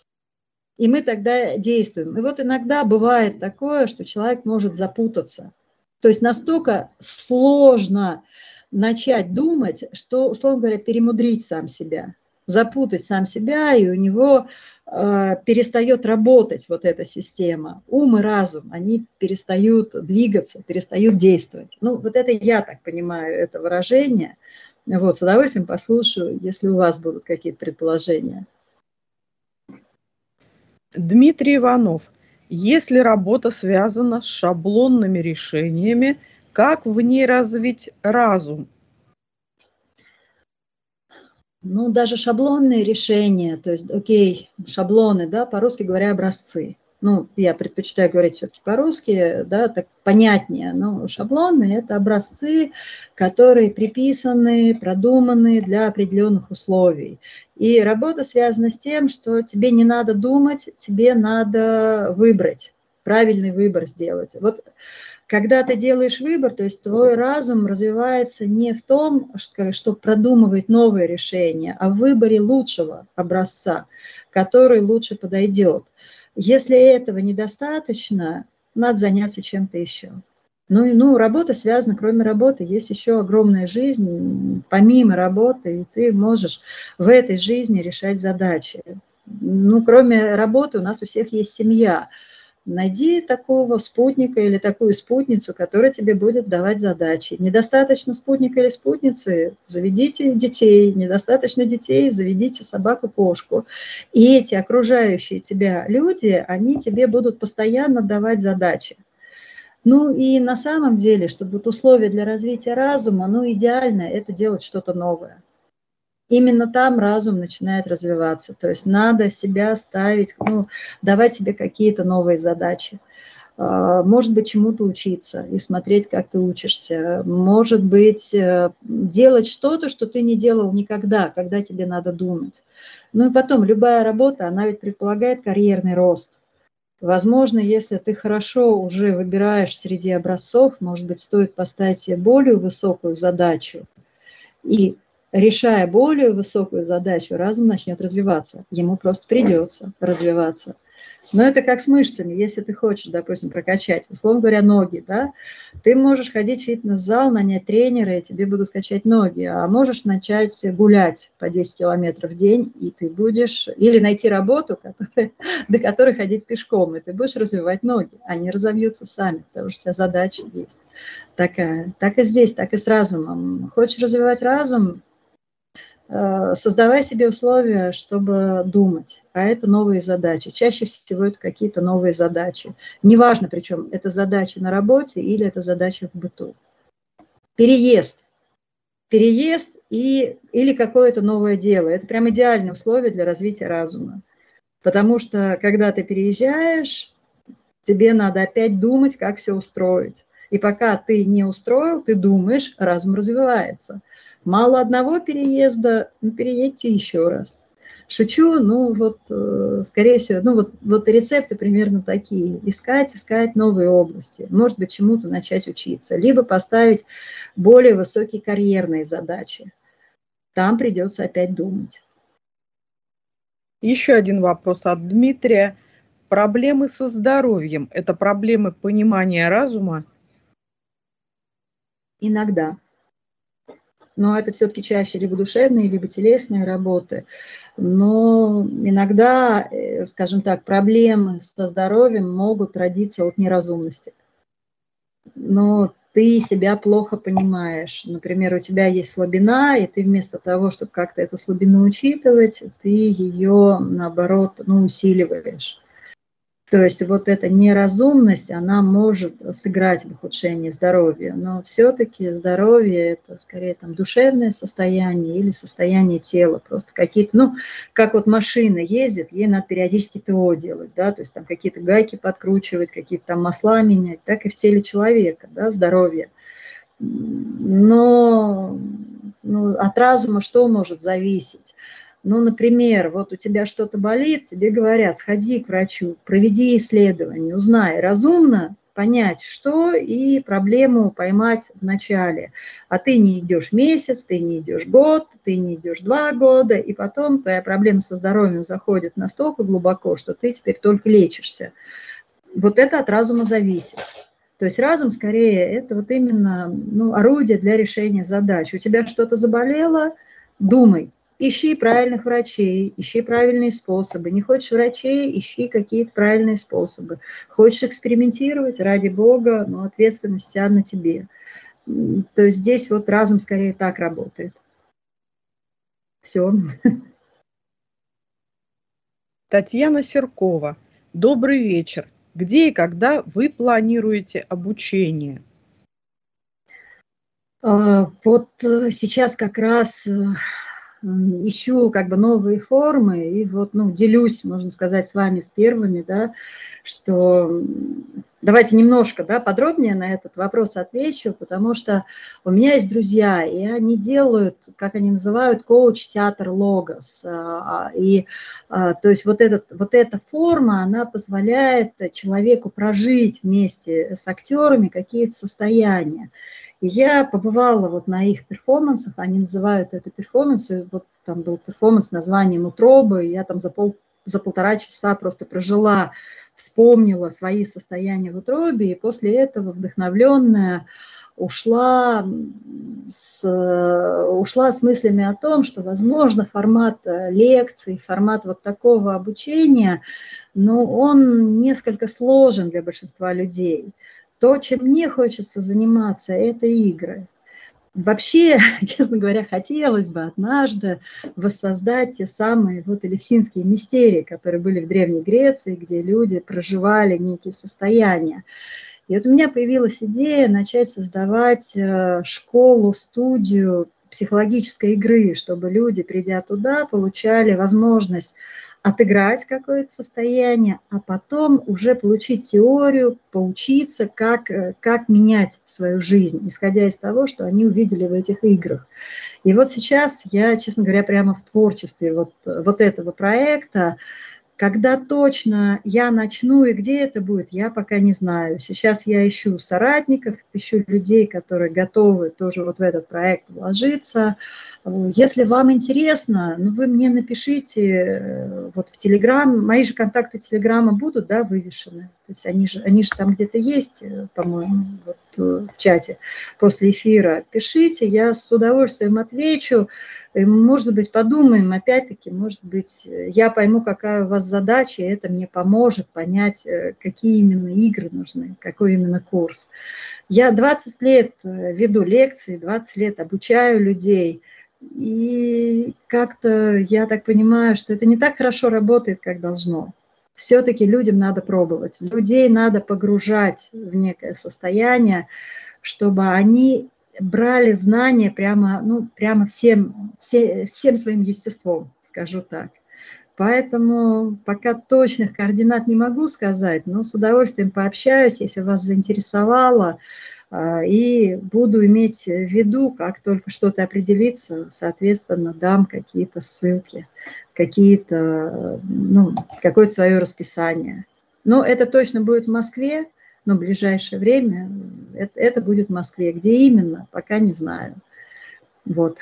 И мы тогда действуем. И вот иногда бывает такое, что человек может запутаться. То есть настолько сложно начать думать, что, условно говоря, перемудрить сам себя, запутать сам себя, и у него э, перестает работать вот эта система. Ум и разум, они перестают двигаться, перестают действовать. Ну, вот это я так понимаю, это выражение. Вот, с удовольствием послушаю, если у вас будут какие-то предположения. Дмитрий Иванов. Если работа связана с шаблонными решениями, как в ней развить разум? Ну, даже шаблонные решения, то есть, окей, шаблоны, да, по-русски говоря, образцы. Ну, я предпочитаю говорить все-таки по-русски, да, так понятнее, но шаблоны – это образцы, которые приписаны, продуманы для определенных условий. И работа связана с тем, что тебе не надо думать, тебе надо выбрать, правильный выбор сделать. Вот когда ты делаешь выбор, то есть твой разум развивается не в том, что продумывает новые решения, а в выборе лучшего образца, который лучше подойдет. Если этого недостаточно, надо заняться чем-то еще. Ну, ну, работа связана, кроме работы, есть еще огромная жизнь, помимо работы, и ты можешь в этой жизни решать задачи. Ну, кроме работы у нас у всех есть семья. Найди такого спутника или такую спутницу, которая тебе будет давать задачи. Недостаточно спутника или спутницы, заведите детей. Недостаточно детей, заведите собаку-кошку. И эти окружающие тебя люди, они тебе будут постоянно давать задачи. Ну и на самом деле, чтобы вот условия для развития разума, ну идеально это делать что-то новое. Именно там разум начинает развиваться. То есть надо себя ставить, ну, давать себе какие-то новые задачи. Может быть, чему-то учиться и смотреть, как ты учишься. Может быть, делать что-то, что ты не делал никогда, когда тебе надо думать. Ну и потом, любая работа, она ведь предполагает карьерный рост. Возможно, если ты хорошо уже выбираешь среди образцов, может быть, стоит поставить себе более высокую задачу и решая более высокую задачу, разум начнет развиваться. Ему просто придется развиваться. Но это как с мышцами. Если ты хочешь, допустим, прокачать, условно говоря, ноги, да, ты можешь ходить в фитнес-зал, нанять тренера, и тебе будут качать ноги. А можешь начать гулять по десять километров в день, и ты будешь... Или найти работу, которая, до которой ходить пешком, и ты будешь развивать ноги. Они разовьются сами, потому что у тебя задача есть такая. Так и здесь, так и с разумом. Хочешь развивать разум, создавай себе условия, чтобы думать, а это новые задачи. Чаще всего это какие-то новые задачи. Неважно, причем это задачи на работе или это задачи в быту. Переезд. Переезд и, или какое-то новое дело. Это прям идеальные условия для развития разума. Потому что, когда ты переезжаешь, тебе надо опять думать, как все устроить. И пока ты не устроил, ты думаешь, разум развивается. Мало одного переезда, ну, переедьте еще раз. Шучу, ну вот, скорее всего, ну вот, вот рецепты примерно такие. Искать, искать новые области. Может быть, чему-то начать учиться. Либо поставить более высокие карьерные задачи. Там придется опять думать. Еще один вопрос от Дмитрия. Проблемы со здоровьем – это проблемы понимания разума? Иногда. Но это все-таки чаще либо душевные, либо телесные работы. Но иногда, скажем так, проблемы со здоровьем могут родиться от неразумности. Но ты себя плохо понимаешь. Например, у тебя есть слабина, и ты вместо того, чтобы как-то эту слабину учитывать, ты ее, наоборот, ну, усиливаешь. То есть вот эта неразумность, она может сыграть в ухудшении здоровья, но все-таки здоровье – это скорее там душевное состояние или состояние тела, просто какие-то, ну, как вот машина ездит, ей надо периодически ТО делать, да, то есть там какие-то гайки подкручивать, какие-то там масла менять, так и в теле человека, да, здоровье. Но ну, от разума что может зависеть? Ну, например, вот у тебя что-то болит, тебе говорят, сходи к врачу, проведи исследование, узнай, разумно понять, что, и проблему поймать в начале. А ты не идешь месяц, ты не идешь год, ты не идешь два года, и потом твоя проблема со здоровьем заходит настолько глубоко, что ты теперь только лечишься. Вот это от разума зависит. То есть разум, скорее, это вот именно ну, орудие для решения задач. У тебя что-то заболело, думай. Ищи правильных врачей, ищи правильные способы. Не хочешь врачей, ищи какие-то правильные способы. Хочешь экспериментировать, ради бога, но ответственность вся на тебе. То есть здесь вот разум скорее так работает. Все. Татьяна Серкова. Добрый вечер. Где и когда вы планируете обучение? Вот сейчас как раз ищу как бы новые формы и вот, ну, делюсь, можно сказать, с вами с первыми, да, что давайте немножко, да, подробнее на этот вопрос отвечу, потому что у меня есть друзья, и они делают, как они называют, коуч-театр логос, и то есть вот, этот, вот эта форма, она позволяет человеку прожить вместе с актерами какие-то состояния. Я побывала вот на их перформансах, они называют это перформансы, вот там был перформанс с названием «Утробы», я там за, пол, за полтора часа просто прожила, вспомнила свои состояния в утробе, и после этого вдохновленная ушла с, ушла с мыслями о том, что, возможно, формат лекций, формат вот такого обучения, но он несколько сложен для большинства людей. То, чем мне хочется заниматься, это игры. Вообще, честно говоря, хотелось бы однажды воссоздать те самые вот элевсинские мистерии, которые были в Древней Греции, где люди проживали некие состояния. И вот у меня появилась идея начать создавать школу, студию психологической игры, чтобы люди, придя туда, получали возможность отыграть какое-то состояние, а потом уже получить теорию, поучиться, как, как менять свою жизнь, исходя из того, что они увидели в этих играх. И вот сейчас я, честно говоря, прямо в творчестве вот, вот этого проекта. Когда точно я начну и где это будет, я пока не знаю. Сейчас я ищу соратников, ищу людей, которые готовы тоже вот в этот проект вложиться. Если вам интересно, ну вы мне напишите вот в Телеграм. Мои же контакты Телеграма будут, да, вывешены. То есть они же, они же там где-то есть, по-моему, вот в чате после эфира. Пишите, я с удовольствием отвечу. Может быть, подумаем, опять-таки, может быть, я пойму, какая у вас задача, и это мне поможет понять, какие именно игры нужны, какой именно курс. Я двадцать лет веду лекции, двадцать лет обучаю людей, и как-то я так понимаю, что это не так хорошо работает, как должно. Все-таки людям надо пробовать, людей надо погружать в некое состояние, чтобы они брали знания прямо, ну, прямо всем, все, всем своим естеством, скажу так. Поэтому пока точных координат не могу сказать, но с удовольствием пообщаюсь, если вас заинтересовало. И буду иметь в виду, как только что-то определится, соответственно, дам какие-то ссылки, какие-то, ну, какое-то свое расписание. Но это точно будет в Москве, но в ближайшее время это, это будет в Москве. Где именно, пока не знаю. Вот.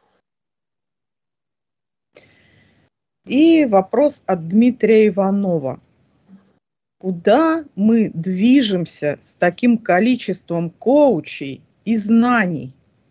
И вопрос от Дмитрия Иванова. Куда мы движемся с таким количеством коучей и знаний?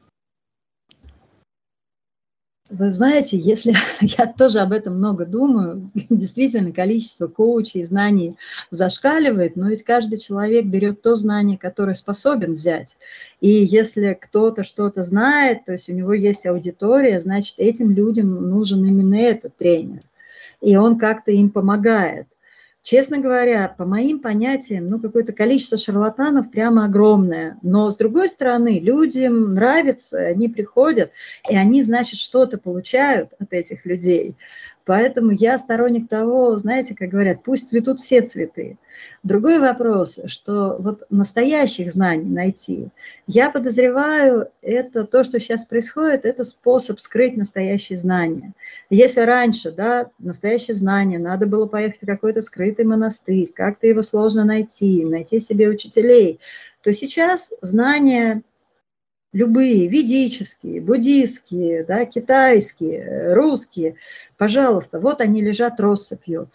Вы знаете, если я тоже об этом много думаю, действительно количество коучей и знаний зашкаливает, но ведь каждый человек берет то знание, которое способен взять. И если кто-то что-то знает, то есть у него есть аудитория, значит, этим людям нужен именно этот тренер. И он как-то им помогает. Честно говоря, по моим понятиям, ну, какое-то количество шарлатанов прямо огромное. Но, с другой стороны, людям нравится, они приходят, и они, значит, что-то получают от этих людей. Поэтому я сторонник того, знаете, как говорят, пусть цветут все цветы. Другой вопрос, что вот настоящих знаний найти, я подозреваю, это то, что сейчас происходит, это способ скрыть настоящие знания. Если раньше, да, настоящее знание, надо было поехать в какой-то скрытый монастырь, как-то его сложно найти, найти себе учителей, то сейчас знания любые, ведические, буддийские, да, китайские, русские, пожалуйста, вот они лежат россыпью.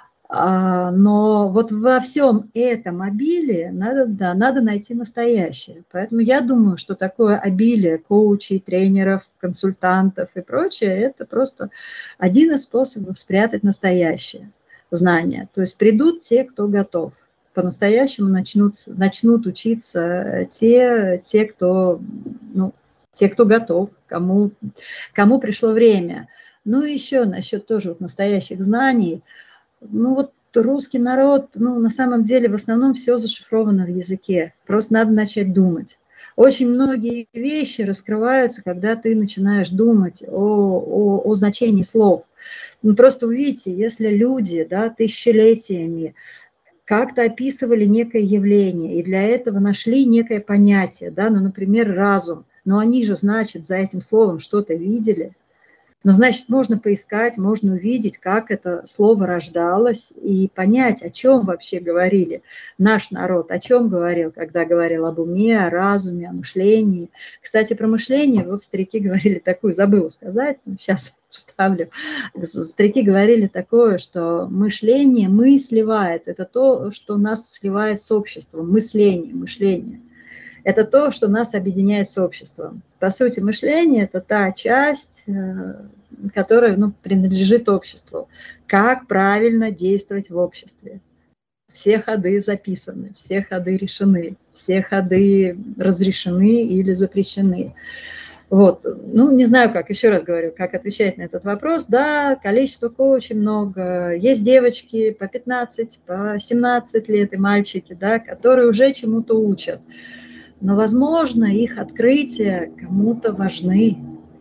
Но вот во всем этом обилии надо, да, надо найти настоящее. Поэтому я думаю, что такое обилие коучей, тренеров, консультантов и прочее, это просто один из способов спрятать настоящее знание. То есть придут те, кто готов. По-настоящему начнут, начнут учиться те, те, кто, ну, те, кто готов, кому, кому пришло время. Ну и еще насчет тоже вот настоящих знаний. Ну вот русский народ, ну на самом деле в основном все зашифровано в языке. Просто надо начать думать. Очень многие вещи раскрываются, когда ты начинаешь думать о, о, о значении слов. Ну, просто увидите, если люди, да, тысячелетиями как-то описывали некое явление, и для этого нашли некое понятие, да, ну, например, разум, но они же, значит, за этим словом что-то видели. Но, значит, можно поискать, можно увидеть, как это слово рождалось, и понять, о чем вообще говорили наш народ, о чем говорил, когда говорил об уме, о разуме, о мышлении. Кстати, про мышление, вот старики говорили такую, забыла сказать, но сейчас вставлю. Старики говорили такое, что мышление, мы сливает, это то, что нас сливает с обществом, мысление, мышление. Это то, что нас объединяет с обществом. По сути, мышление – это та часть, которая, ну, принадлежит обществу. Как правильно действовать в обществе. Все ходы записаны, все ходы решены, все ходы разрешены или запрещены. Вот. Ну, не знаю, как, еще раз говорю, как отвечать на этот вопрос. Да, количество коучей много. Есть девочки по пятнадцать, по семнадцать лет и мальчики, да, которые уже чему-то учат. Но, возможно, их открытия кому-то важны.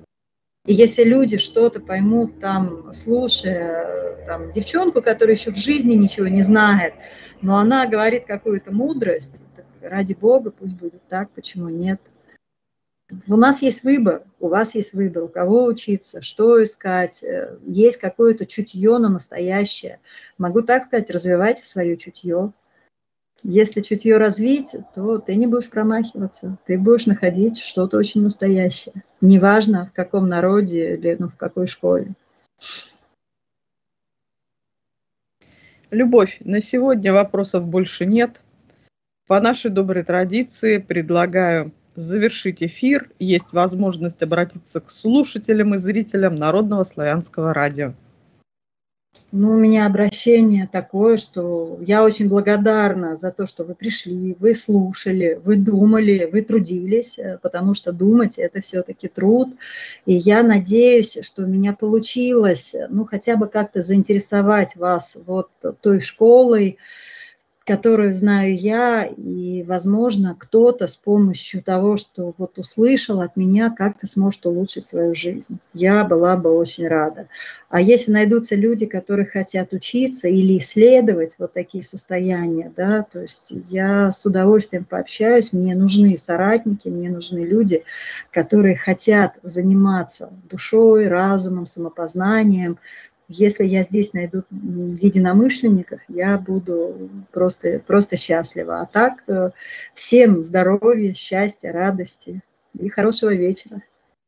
И если люди что-то поймут, там, слушая там, девчонку, которая еще в жизни ничего не знает, но она говорит какую-то мудрость, так ради Бога, пусть будет так, почему нет. У нас есть выбор, у вас есть выбор, у кого учиться, что искать, есть какое-то чутье на настоящее. Могу так сказать, развивайте свое чутье. Если чутье развить, то ты не будешь промахиваться, ты будешь находить что-то очень настоящее. Неважно, в каком народе или ну, в какой школе. Любовь, на сегодня вопросов больше нет. По нашей доброй традиции предлагаю завершить эфир. Есть возможность обратиться к слушателям и зрителям Народного славянского радио. Ну, у меня обращение такое, что я очень благодарна за то, что вы пришли, вы слушали, вы думали, вы трудились, потому что думать – это все-таки труд. И я надеюсь, что у меня получилось, ну, хотя бы как-то заинтересовать вас вот той школой, которую знаю я, и, возможно, кто-то с помощью того, что вот услышал от меня, как-то сможет улучшить свою жизнь. Я была бы очень рада. А если найдутся люди, которые хотят учиться или исследовать вот такие состояния, да, то есть я с удовольствием пообщаюсь, мне нужны соратники, мне нужны люди, которые хотят заниматься душой, разумом, самопознанием. Если я здесь найду единомышленников, я буду просто, просто счастлива. А так, всем здоровья, счастья, радости и хорошего вечера.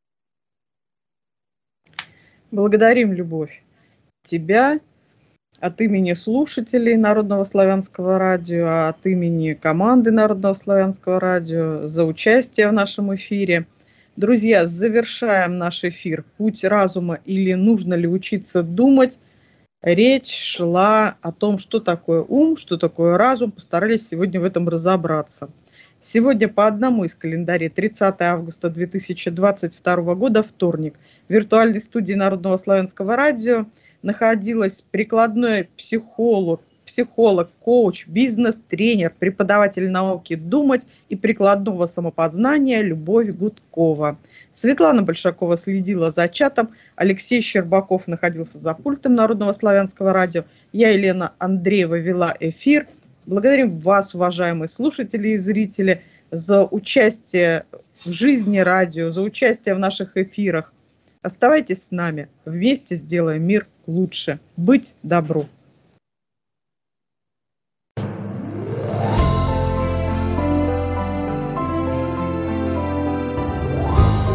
Благодарим, Любовь, тебя от имени слушателей Народного славянского радио, от имени команды Народного славянского радио за участие в нашем эфире. Друзья, завершаем наш эфир «Путь разума» или «Нужно ли учиться думать?». Речь шла о том, что такое ум, что такое разум. Постарались сегодня в этом разобраться. Сегодня по одному из календарей тридцатое августа две тысячи двадцать второго года, вторник, в виртуальной студии Народного славянского радио находилась прикладной психолог, психолог, коуч, бизнес-тренер, преподаватель науки «Думать» и прикладного самопознания Любовь Гудкова. Светлана Большакова следила за чатом, Алексей Щербаков находился за пультом Народного славянского радио, я, Елена Андреева, вела эфир. Благодарим вас, уважаемые слушатели и зрители, за участие в жизни радио, за участие в наших эфирах. Оставайтесь с нами, вместе сделаем мир лучше. Быть добру!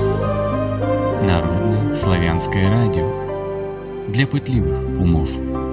Народное славянское радио для пытливых умов.